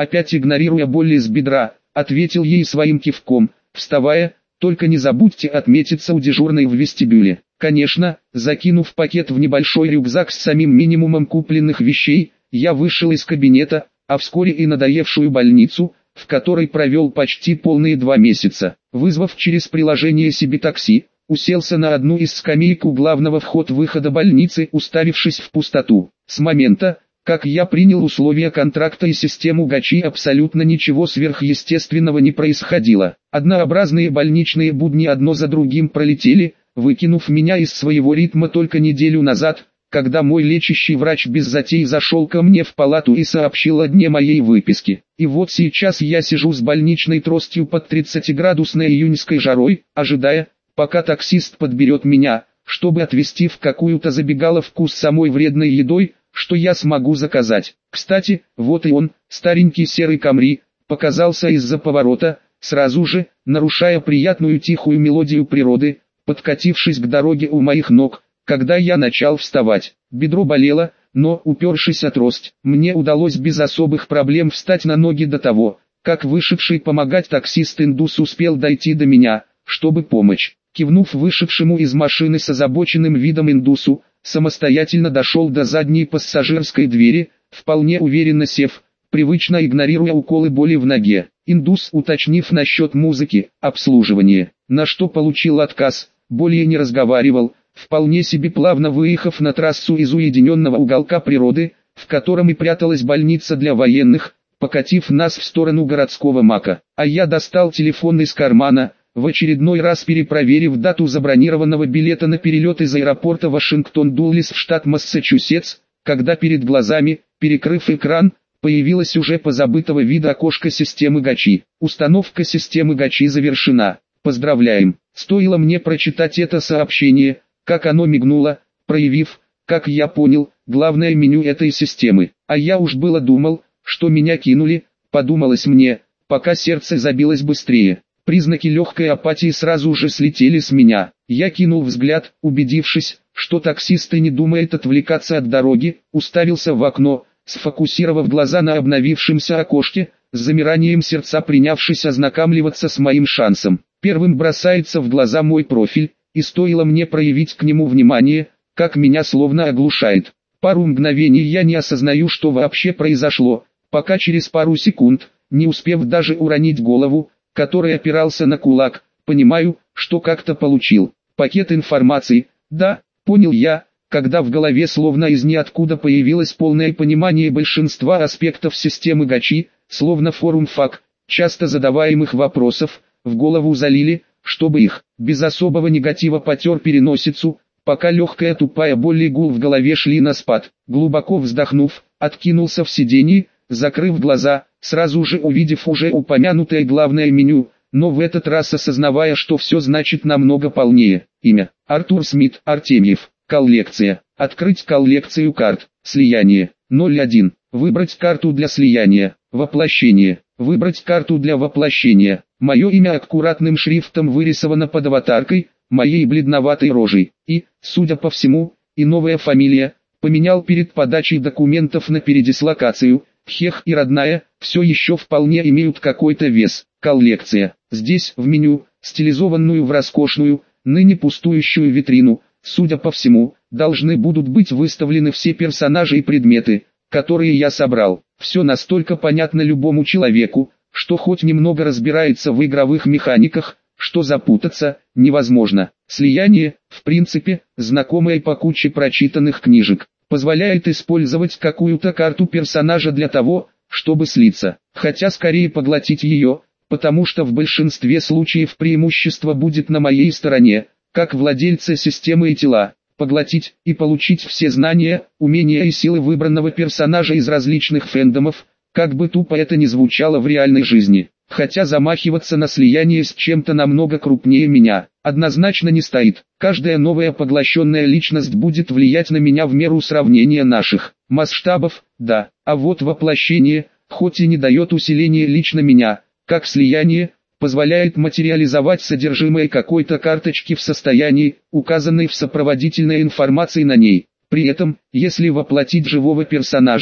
опять игнорируя боль из бедра, ответил ей своим кивком, вставая, только не забудьте отметиться у дежурной в вестибюле. Конечно, закинув пакет в небольшой рюкзак с самим минимумом купленных вещей, я вышел из кабинета, а вскоре и надоевшую больницу, в которой провел почти полные два месяца. Вызвав через приложение себе такси, уселся на одну из скамеек у главного вход-выхода больницы, уставившись в пустоту. С момента, как я принял условия контракта и систему ГАЧИ, абсолютно ничего сверхъестественного не происходило. Однообразные больничные будни одно за другим пролетели, выкинув меня из своего ритма только неделю назад, когда мой лечащий врач без затей зашел ко мне в палату и сообщил о дне моей выписки. И вот сейчас я сижу с больничной тростью под тридцатиградусной июньской жарой, ожидая, пока таксист подберет меня, чтобы отвезти в какую-то забегаловку с самой вредной едой, что я смогу заказать. Кстати, вот и он, старенький серый Камри, показался из-за поворота, сразу же, нарушая приятную тихую мелодию природы, подкатившись к дороге у моих ног, когда я начал вставать. Бедро болело, но, упершись о трость, мне удалось без особых проблем встать на ноги до того, как вышедший помогать таксист-индус успел дойти до меня, чтобы помочь. Кивнув вышедшему из машины с озабоченным видом индусу, самостоятельно дошел до задней пассажирской двери, вполне уверенно сев, привычно игнорируя уколы боли в ноге. Индус, уточнив насчет музыки, обслуживания, на что получил отказ, более не разговаривал, вполне себе плавно выехав на трассу из уединенного уголка природы, в котором и пряталась больница для военных, покатив нас в сторону городского мака. А я достал телефон из кармана, в очередной раз перепроверив дату забронированного билета на перелет из аэропорта Вашингтон-Дуллис в штат Массачусетс, когда перед глазами, перекрыв экран, появилось уже позабытого вида окошко системы ГАЧИ. Установка системы ГАЧИ завершена. Поздравляем. Стоило мне прочитать это сообщение, как оно мигнуло, проявив, как я понял, главное меню этой системы. А я уж было думал, что меня кинули, подумалось мне, пока сердце забилось быстрее. Признаки легкой апатии сразу же слетели с меня. Я кинул взгляд, убедившись, что таксист и не думает отвлекаться от дороги, уставился в окно, сфокусировав глаза на обновившемся окошке, с замиранием сердца принявшись ознакомливаться с моим шансом. Первым бросается в глаза мой профиль, и стоило мне проявить к нему внимание, как меня словно оглушает. Пару мгновений я не осознаю, что вообще произошло, пока через пару секунд, не успев даже уронить голову, который опирался на кулак, понимаю, что как-то получил пакет информации. Да, понял я, когда в голове словно из ниоткуда появилось полное понимание большинства аспектов системы ГАЧИ, словно форум фак, часто задаваемых вопросов, в голову залили, чтобы их, без особого негатива потер переносицу, пока легкая тупая боль и гул в голове шли на спад. Глубоко вздохнув, откинулся в сиденье, закрыв глаза, сразу же увидев уже упомянутое главное меню, но в этот раз осознавая, что все значит намного полнее. Имя: Артур Смит Артемьев. Коллекция. Открыть коллекцию карт. Слияние. ноль один. Выбрать карту для слияния. Воплощение. Выбрать карту для воплощения. Мое имя аккуратным шрифтом вырисовано под аватаркой, моей бледноватой рожей. И, судя по всему, и новая фамилия. Поменял перед подачей документов на передислокацию. Хех и родная, все еще вполне имеют какой-то вес. Коллекция. Здесь, в меню, стилизованную в роскошную, ныне пустующую витрину, судя по всему, должны будут быть выставлены все персонажи и предметы, которые я собрал. Все настолько понятно любому человеку, что хоть немного разбирается в игровых механиках, что запутаться невозможно. Слияние, в принципе, знакомое по куче прочитанных книжек, позволяет использовать какую-то карту персонажа для того, чтобы слиться, хотя скорее поглотить ее, потому что в большинстве случаев преимущество будет на моей стороне, как владельца системы и тела, поглотить и получить все знания, умения и силы выбранного персонажа из различных фэндомов, как бы тупо это ни звучало в реальной жизни. Хотя замахиваться на слияние с чем-то намного крупнее меня, однозначно не стоит. Каждая новая поглощенная личность будет влиять на меня в меру сравнения наших масштабов, да, а вот воплощение, хоть и не дает усиления лично меня, как слияние, позволяет материализовать содержимое какой-то карточки в состоянии, указанной в сопроводительной информации на ней. При этом, если воплотить живого персонажа,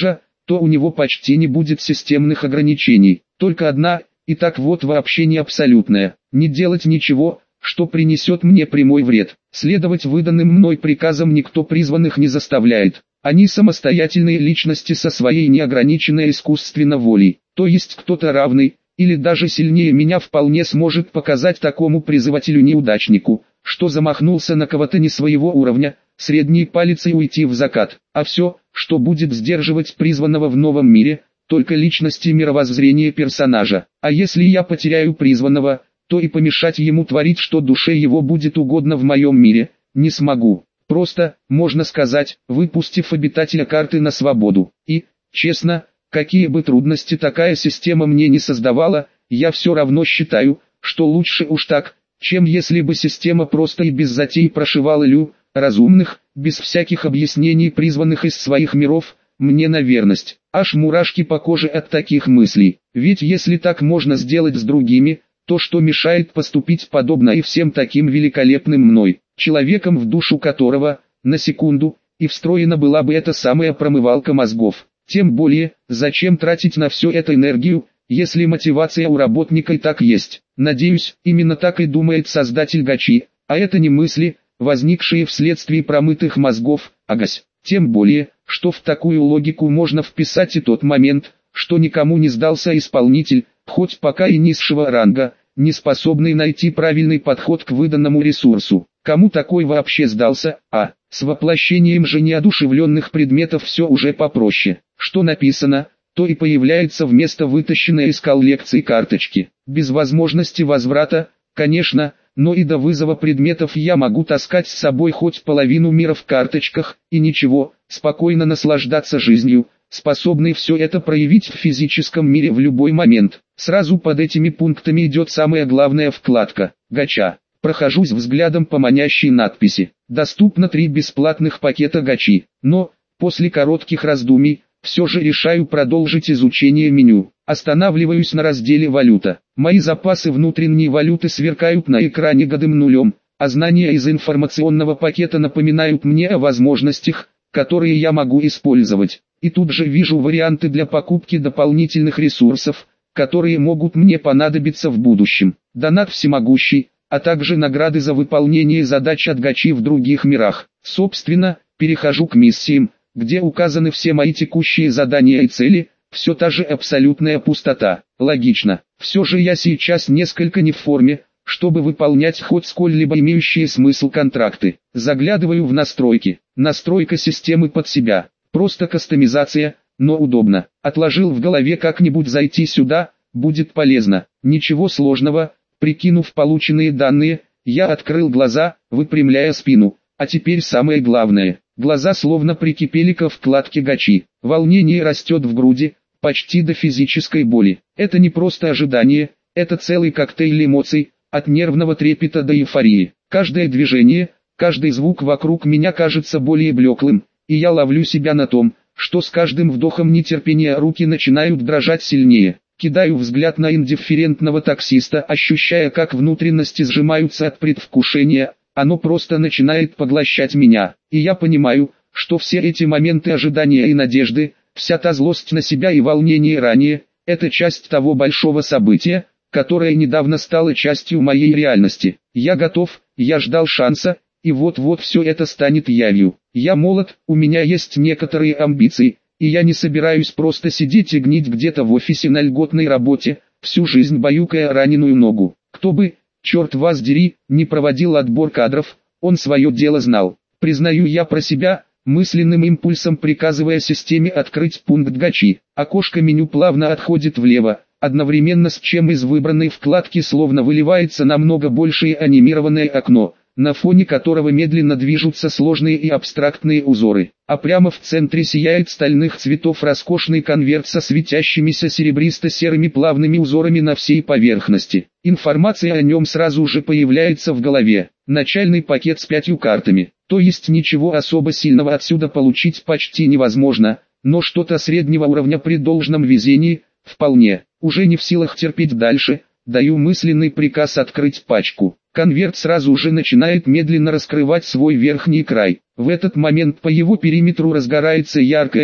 то у него почти не будет системных ограничений, только одна, и так вот вообще не абсолютная, не делать ничего, что принесет мне прямой вред. Следовать выданным мной приказам никто призванных не заставляет. Они самостоятельные личности со своей неограниченной искусственно волей, то есть кто-то равный, или даже сильнее меня вполне сможет показать такому призывателю-неудачнику, что замахнулся на кого-то не своего уровня, средний палец и уйти в закат. А все, что будет сдерживать призванного в новом мире, только личность и мировоззрение персонажа. А если я потеряю призванного, то и помешать ему творить, что душе его будет угодно в моем мире, не смогу. Просто, можно сказать, выпустив обитателя карты на свободу. И, честно, какие бы трудности такая система мне не создавала, я все равно считаю, что лучше уж так, чем если бы система просто и без затей прошивала лю, разумных, без всяких объяснений призванных из своих миров, мне на верность. Аж мурашки по коже от таких мыслей. Ведь если так можно сделать с другими, то что мешает поступить подобно и всем таким великолепным мной, человеком, в душу которого, на секунду, и встроена была бы эта самая промывалка мозгов. Тем более, зачем тратить на все это энергию, если мотивация у работника и так есть. Надеюсь, именно так и думает создатель гачи, а это не мысли, возникшие вследствие промытых мозгов, агась. Тем более, что в такую логику можно вписать и тот момент, что никому не сдался исполнитель, хоть пока и низшего ранга, не способный найти правильный подход к выданному ресурсу. Кому такой вообще сдался, а, с воплощением же неодушевленных предметов все уже попроще. Что написано, то и появляется вместо вытащенной из коллекции карточки. Без возможности возврата, конечно, но и до вызова предметов я могу таскать с собой хоть половину мира в карточках, и ничего, спокойно наслаждаться жизнью, способный все это проявить в физическом мире в любой момент. Сразу под этими пунктами идет самая главная вкладка – гача. Прохожусь взглядом по манящей надписи. Доступно три бесплатных пакета гачи. Но, после коротких раздумий, все же решаю продолжить изучение меню. Останавливаюсь на разделе «Валюта». Мои запасы внутренней валюты сверкают на экране годым нулем, а знания из информационного пакета напоминают мне о возможностях, которые я могу использовать. И тут же вижу варианты для покупки дополнительных ресурсов, которые могут мне понадобиться в будущем. Донат всемогущий, а также награды за выполнение задач от гачи в других мирах. Собственно, перехожу к миссиям, где указаны все мои текущие задания и цели, все та же абсолютная пустота. Логично. Все же я сейчас несколько не в форме, чтобы выполнять хоть сколь-либо имеющие смысл контракты. Заглядываю в настройки. Настройка системы под себя. Просто кастомизация, но удобно. Отложил в голове как-нибудь зайти сюда, будет полезно. Ничего сложного. Прикинув полученные данные, я открыл глаза, выпрямляя спину. А теперь самое главное. Глаза словно прикипели ко вкладке гачи. Волнение растет в груди, почти до физической боли. Это не просто ожидание, это целый коктейль эмоций, от нервного трепета до эйфории. Каждое движение, каждый звук вокруг меня кажется более блеклым, и я ловлю себя на том, что с каждым вдохом нетерпения руки начинают дрожать сильнее. Кидаю взгляд на индифферентного таксиста, ощущая, как внутренности сжимаются от предвкушения, оно просто начинает поглощать меня. И я понимаю, что все эти моменты ожидания и надежды, вся та злость на себя и волнение ранее, это часть того большого события, которое недавно стало частью моей реальности. Я готов, я ждал шанса, и вот-вот все это станет явью. Я молод, у меня есть некоторые амбиции, и я не собираюсь просто сидеть и гнить где-то в офисе на льготной работе, всю жизнь баюкая раненую ногу. Кто бы, черт вас дери, не проводил отбор кадров, он свое дело знал. Признаю я про себя, мысленным импульсом приказывая системе открыть пункт гачи. Окошко меню плавно отходит влево, одновременно с чем из выбранной вкладки словно выливается намного большее анимированное окно, на фоне которого медленно движутся сложные и абстрактные узоры, а прямо в центре сияет стальных цветов роскошный конверт со светящимися серебристо-серыми плавными узорами на всей поверхности. Информация о нем сразу же появляется в голове. Начальный пакет с пятью картами, то есть ничего особо сильного отсюда получить почти невозможно, но что-то среднего уровня при должном везении, вполне. Уже не в силах терпеть дальше, даю мысленный приказ открыть пачку. Конверт сразу же начинает медленно раскрывать свой верхний край. В этот момент по его периметру разгорается яркое,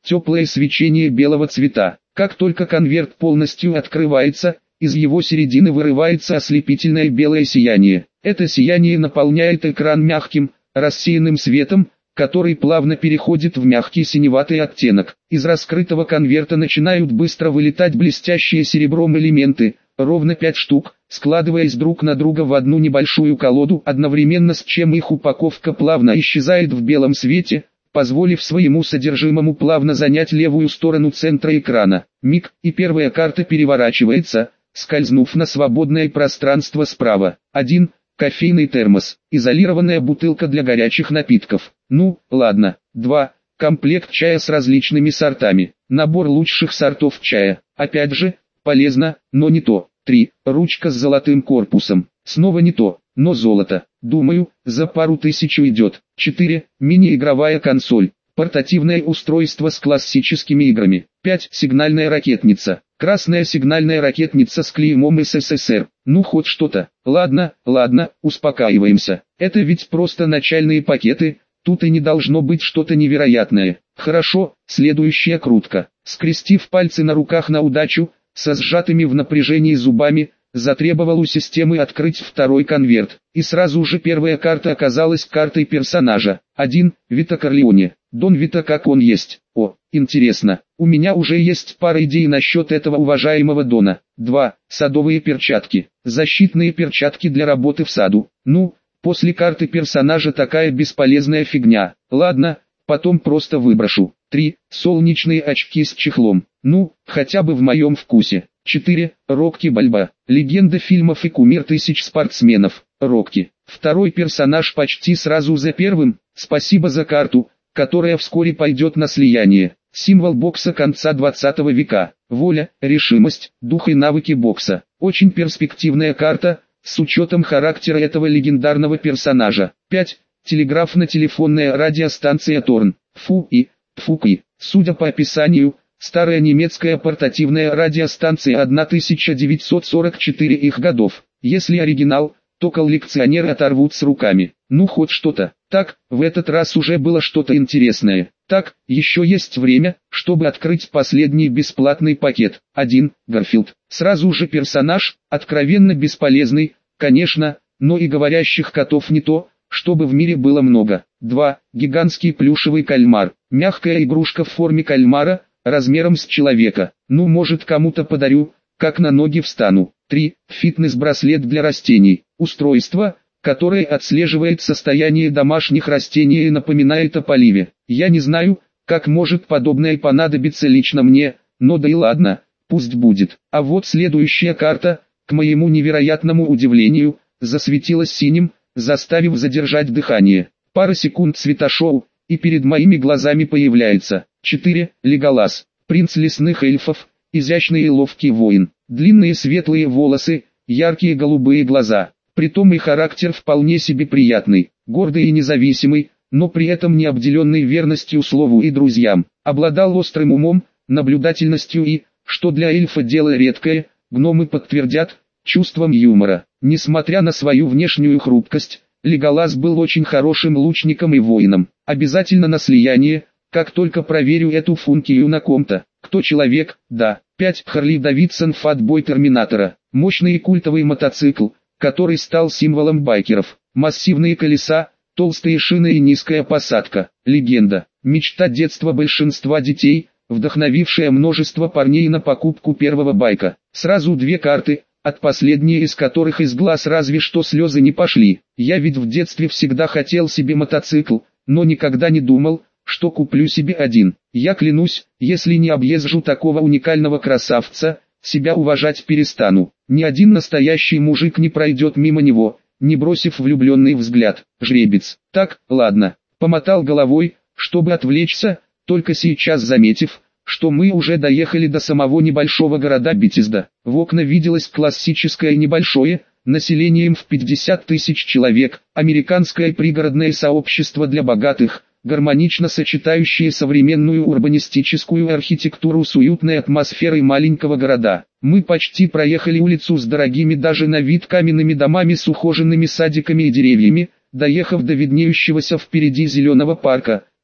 теплое свечение белого цвета. Как только конверт полностью открывается, из его середины вырывается ослепительное белое сияние. Это сияние наполняет экран мягким, рассеянным светом, который плавно переходит в мягкий синеватый оттенок. Из раскрытого конверта начинают быстро вылетать блестящие серебром элементы, ровно пять штук, складываясь друг на друга в одну небольшую колоду, одновременно с чем их упаковка плавно исчезает в белом свете, позволив своему содержимому плавно занять левую сторону центра экрана. Миг, и первая карта переворачивается, скользнув на свободное пространство справа. один. Кофейный термос, изолированная бутылка для горячих напитков. Ну, ладно. два. Комплект чая с различными сортами. Набор лучших сортов чая. Опять же, полезно, но не то. три. Ручка с золотым корпусом. Снова не то, но золото. Думаю, за пару тысяч уйдет. четыре. Мини-игровая консоль. Портативное устройство с классическими играми. пять. Сигнальная ракетница. Красная сигнальная ракетница с клеймом СССР. Ну хоть что-то. Ладно, ладно, успокаиваемся. Это ведь просто начальные пакеты, тут и не должно быть что-то невероятное. Хорошо, следующая крутка. Скрестив пальцы на руках на удачу, со сжатыми в напряжении зубами, затребовал у системы открыть второй конверт. И сразу же первая карта оказалась картой персонажа. один. Вито Корлеоне. Дон Вито как он есть. О, интересно, у меня уже есть пара идей насчет этого уважаемого Дона. два. Садовые перчатки. Защитные перчатки для работы в саду. Ну, после карты персонажа такая бесполезная фигня. Ладно, потом просто выброшу. три. Солнечные очки с чехлом. Ну, хотя бы в моем вкусе. четыре. Рокки Бальбоа. Легенда фильмов и кумир тысяч спортсменов. Рокки. Второй персонаж почти сразу за первым. Спасибо за карту, которая вскоре пойдет на слияние. Символ бокса конца двадцатого века. Воля, решимость, дух и навыки бокса. Очень перспективная карта, с учетом характера этого легендарного персонажа. пять. Телеграфно-телефонная радиостанция Торн. Фу и, Пфуки. Судя по описанию, старая немецкая портативная радиостанция тысяча девятьсот сорок четвёртых их годов. Если оригинал, то коллекционеры оторвут с руками. Ну хоть что-то. Так, в этот раз уже было что-то интересное. Так, еще есть время, чтобы открыть последний бесплатный пакет. один. Гарфилд. Сразу же персонаж, откровенно бесполезный, конечно, но и говорящих котов не то, чтобы в мире было много. два. Гигантский плюшевый кальмар. Мягкая игрушка в форме кальмара, размером с человека. Ну может кому-то подарю, как на ноги встану. три. Фитнес-браслет для растений. Устройство, которое отслеживает состояние домашних растений и напоминает о поливе. Я не знаю, как может подобное понадобиться лично мне, но да и ладно, пусть будет. А вот следующая карта, к моему невероятному удивлению, засветилась синим, заставив задержать дыхание. Пара секунд светошоу, и перед моими глазами появляется. четыре. Леголас. Принц лесных эльфов, изящный и ловкий воин. Длинные светлые волосы, яркие голубые глаза. Притом и характер вполне себе приятный, гордый и независимый, но при этом не обделенный верностью слову и друзьям. Обладал острым умом, наблюдательностью и, что для эльфа дело редкое, гномы подтвердят, чувством юмора. Несмотря на свою внешнюю хрупкость, Леголас был очень хорошим лучником и воином. Обязательно на слияние, как только проверю эту функцию на ком-то. Кто человек? Да. пять. Харли Дэвидсон Фатбой Терминатора. Мощный и культовый мотоцикл, который стал символом байкеров. Массивные колеса, толстые шины и низкая посадка. Легенда. Мечта детства большинства детей, вдохновившая множество парней на покупку первого байка. Сразу две карты, от последней из которых из глаз разве что слезы не пошли. Я ведь в детстве всегда хотел себе мотоцикл, но никогда не думал, что куплю себе один. Я клянусь, если не объезжу такого уникального красавца, себя уважать перестану. Ни один настоящий мужик не пройдет мимо него, не бросив влюбленный взгляд. Жребец. Так, ладно. Помотал головой, чтобы отвлечься, только сейчас заметив, что мы уже доехали до самого небольшого города Бетезда. В окна виделось классическое небольшое, населением в пятьдесят тысяч человек, американское пригородное сообщество для богатых, гармонично сочетающее современную урбанистическую архитектуру с уютной атмосферой маленького города. Мы почти проехали улицу с дорогими даже на вид каменными домами с ухоженными садиками и деревьями, доехав до виднеющегося впереди зеленого парка,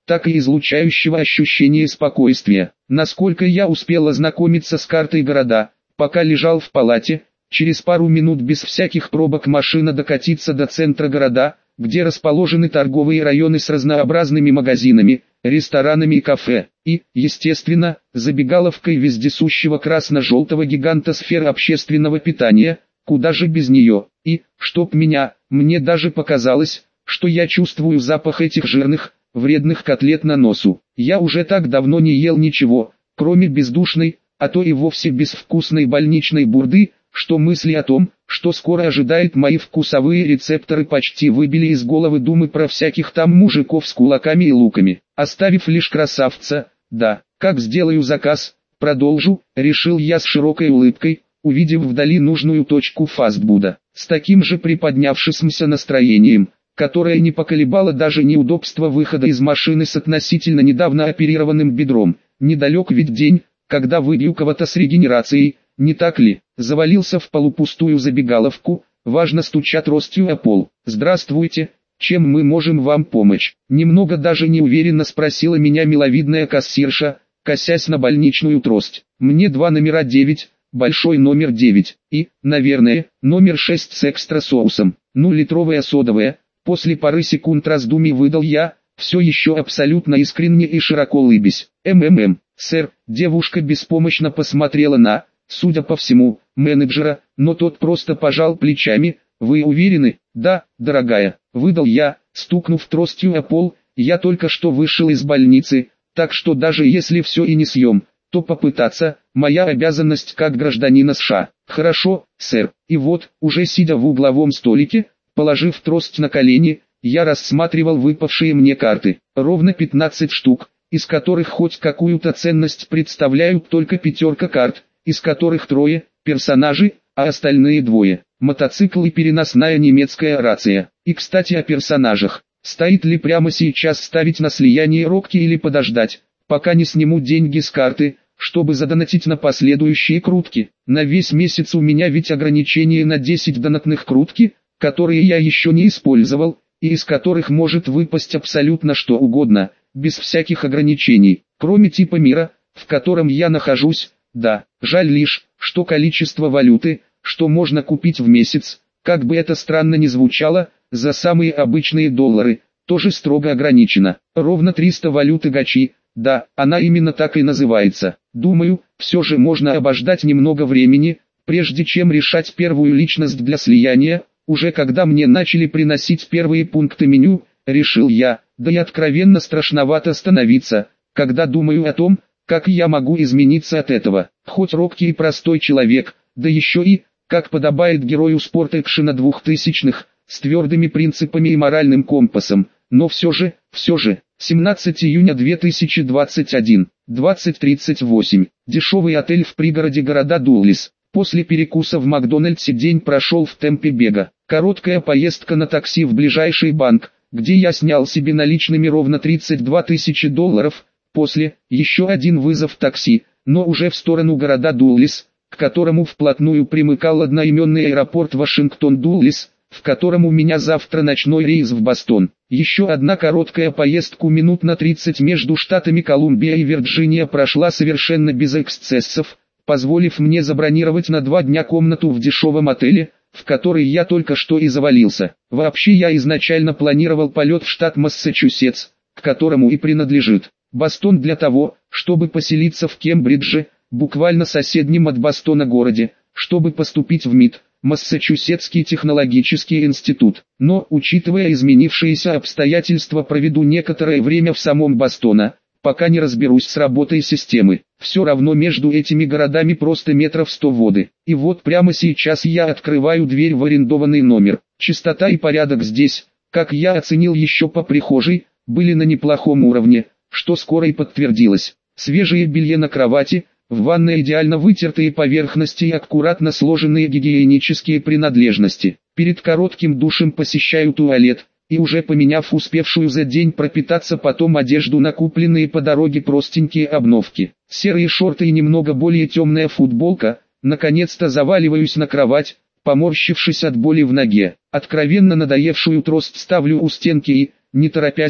так и излучающего ощущение спокойствия. Насколько я успел ознакомиться с картой города, пока лежал в палате, через пару минут без всяких пробок машина докатится до центра города, где расположены торговые районы с разнообразными магазинами, ресторанами и кафе, и, естественно, забегаловкой вездесущего красно-желтого гиганта сферы общественного питания, куда же без нее, и, чтоб меня, мне даже показалось, что я чувствую запах этих жирных, вредных котлет на носу. Я уже так давно не ел ничего, кроме бездушной, а то и вовсе безвкусной больничной бурды, что мысли о том, что скоро ожидает мои вкусовые рецепторы, почти выбили из головы думы про всяких там мужиков с кулаками и луками, оставив лишь красавца. Да, как сделаю заказ, продолжу, решил я с широкой улыбкой, увидев вдали нужную точку фастбуда, с таким же приподнявшимся настроением, которое не поколебало даже неудобство выхода из машины с относительно недавно оперированным бедром. Недалек ведь день, когда выбью кого-то с регенерацией, не так ли? Завалился в полупустую забегаловку, важно стуча тростью о пол. «Здравствуйте, чем мы можем вам помочь?» Немного даже неуверенно спросила меня миловидная кассирша, косясь на больничную трость. «Мне два номера девять, большой номер девять, и, наверное, номер шесть с экстра соусом, ну литровая содовая». После пары секунд раздумий выдал я, все еще абсолютно искренне и широко улыбясь. «МММ, сэр», девушка беспомощно посмотрела на, судя по всему, менеджера, но тот просто пожал плечами. «Вы уверены?» «Да, дорогая», выдал я, стукнув тростью о пол. «Я только что вышел из больницы, так что даже если все и не съем, то попытаться, моя обязанность как гражданина США». «Хорошо, сэр». И вот, уже сидя в угловом столике, положив трость на колени, я рассматривал выпавшие мне карты. Ровно пятнадцать штук, из которых хоть какую-то ценность представляют только пятерка карт, из которых трое – персонажи, а остальные двое – мотоцикл и переносная немецкая рация. И кстати о персонажах. Стоит ли прямо сейчас ставить на слияние Рокки или подождать, пока не сниму деньги с карты, чтобы задонатить на последующие крутки? На весь месяц у меня ведь ограничение на десять донатных крутки, которые я еще не использовал, и из которых может выпасть абсолютно что угодно, без всяких ограничений, кроме типа мира, в котором я нахожусь. Да, жаль лишь, что количество валюты, что можно купить в месяц, как бы это странно ни звучало, за самые обычные доллары, тоже строго ограничено. Ровно триста валюты гачи, да, она именно так и называется. Думаю, все же можно обождать немного времени, прежде чем решать первую личность для слияния. Уже когда мне начали приносить первые пункты меню, решил я, да и откровенно страшновато становиться, когда думаю о том, как я могу измениться от этого. Хоть Рокки и простой человек, да еще и, как подобает герою спорт-экшена двухтысячных, с твердыми принципами и моральным компасом, но все же, все же, семнадцатого июня две тысячи двадцать первого, двадцать тридцать восемь, дешевый отель в пригороде города Дуллис. После перекуса в Макдональдсе день прошел в темпе бега. Короткая поездка на такси в ближайший банк, где я снял себе наличными ровно тридцать две тысячи долларов. После, еще один вызов такси, но уже в сторону города Дуллис, к которому вплотную примыкал одноименный аэропорт Вашингтон-Дуллис, в котором у меня завтра ночной рейс в Бостон. Еще одна короткая поездка минут на тридцать между штатами Колумбия и Вирджиния прошла совершенно без эксцессов, позволив мне забронировать на два дня комнату в дешевом отеле, в который я только что и завалился. Вообще я изначально планировал полет в штат Массачусетс, к которому и принадлежит Бостон, для того, чтобы поселиться в Кембридже, буквально соседнем от Бостона городе, чтобы поступить в МИТ, Массачусетский технологический институт. Но, учитывая изменившиеся обстоятельства, проведу некоторое время в самом Бостоне, пока не разберусь с работой системы. Все равно между этими городами просто метров сто воды. И вот прямо сейчас я открываю дверь в арендованный номер. Чистота и порядок здесь, как я оценил еще по прихожей, были на неплохом уровне, что скоро и подтвердилось. Свежее белье на кровати, в ванной идеально вытертые поверхности и аккуратно сложенные гигиенические принадлежности. Перед коротким душем посещаю туалет, и уже поменяв успевшую за день пропитаться потом одежду на купленные по дороге простенькие обновки, серые шорты и немного более темная футболка, наконец-то заваливаюсь на кровать, поморщившись от боли в ноге. Откровенно надоевшую трость ставлю у стенки и, не торопясь,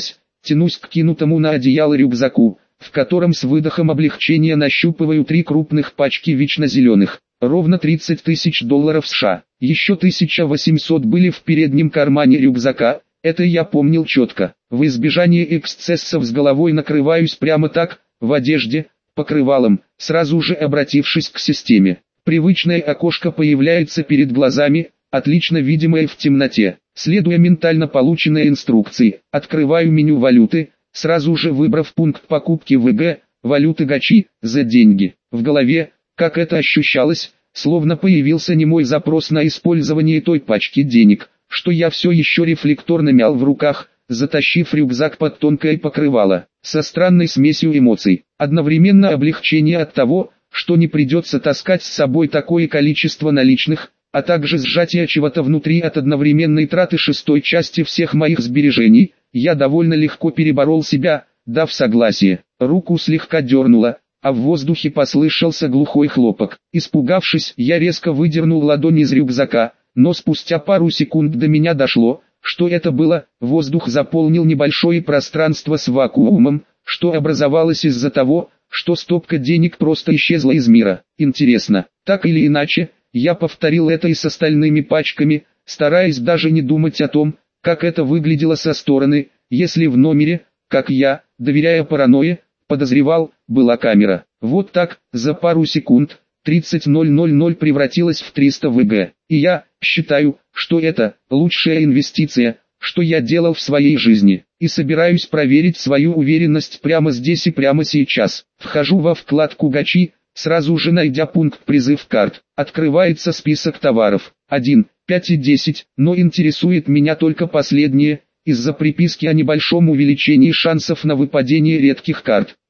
тянусь к кинутому на одеяло рюкзаку, в котором с выдохом облегчения нащупываю три крупных пачки вечно зеленых. Ровно тридцать тысяч долларов США. Еще тысяча восемьсот были в переднем кармане рюкзака, это я помнил четко. В избежание эксцессов с головой накрываюсь прямо так, в одежде, покрывалом, сразу же обратившись к системе. Привычное окошко появляется перед глазами, отлично видимое в темноте. Следуя ментально полученной инструкции, открываю меню валюты, сразу же выбрав пункт покупки вэ гэ, валюты гачи, за деньги. В голове, как это ощущалось, словно появился немой запрос на использование той пачки денег, что я все еще рефлекторно мял в руках, затащив рюкзак под тонкое покрывало, со странной смесью эмоций. Одновременно облегчение от того, что не придется таскать с собой такое количество наличных, а также сжатие чего-то внутри от одновременной траты шестой части всех моих сбережений. Я довольно легко переборол себя, дав согласие. Руку слегка дернуло, а в воздухе послышался глухой хлопок. Испугавшись, я резко выдернул ладонь из рюкзака, но спустя пару секунд до меня дошло, что это было. Воздух заполнил небольшое пространство с вакуумом, что образовалось из-за того, что стопка денег просто исчезла из мира. Интересно, так или иначе, я повторил это и с остальными пачками, стараясь даже не думать о том, как это выглядело со стороны, если в номере, как я, доверяя паранойе, подозревал, была камера. Вот так, за пару секунд, тридцать тысяч превратилось в триста вэ гэ. И я считаю, что это лучшая инвестиция, что я делал в своей жизни. И собираюсь проверить свою уверенность прямо здесь и прямо сейчас. Вхожу во вкладку гачи, сразу же найдя пункт призыв карт. Открывается список товаров. один, пять и десять, но интересует меня только последнее, из-за приписки о небольшом увеличении шансов на выпадение редких карт.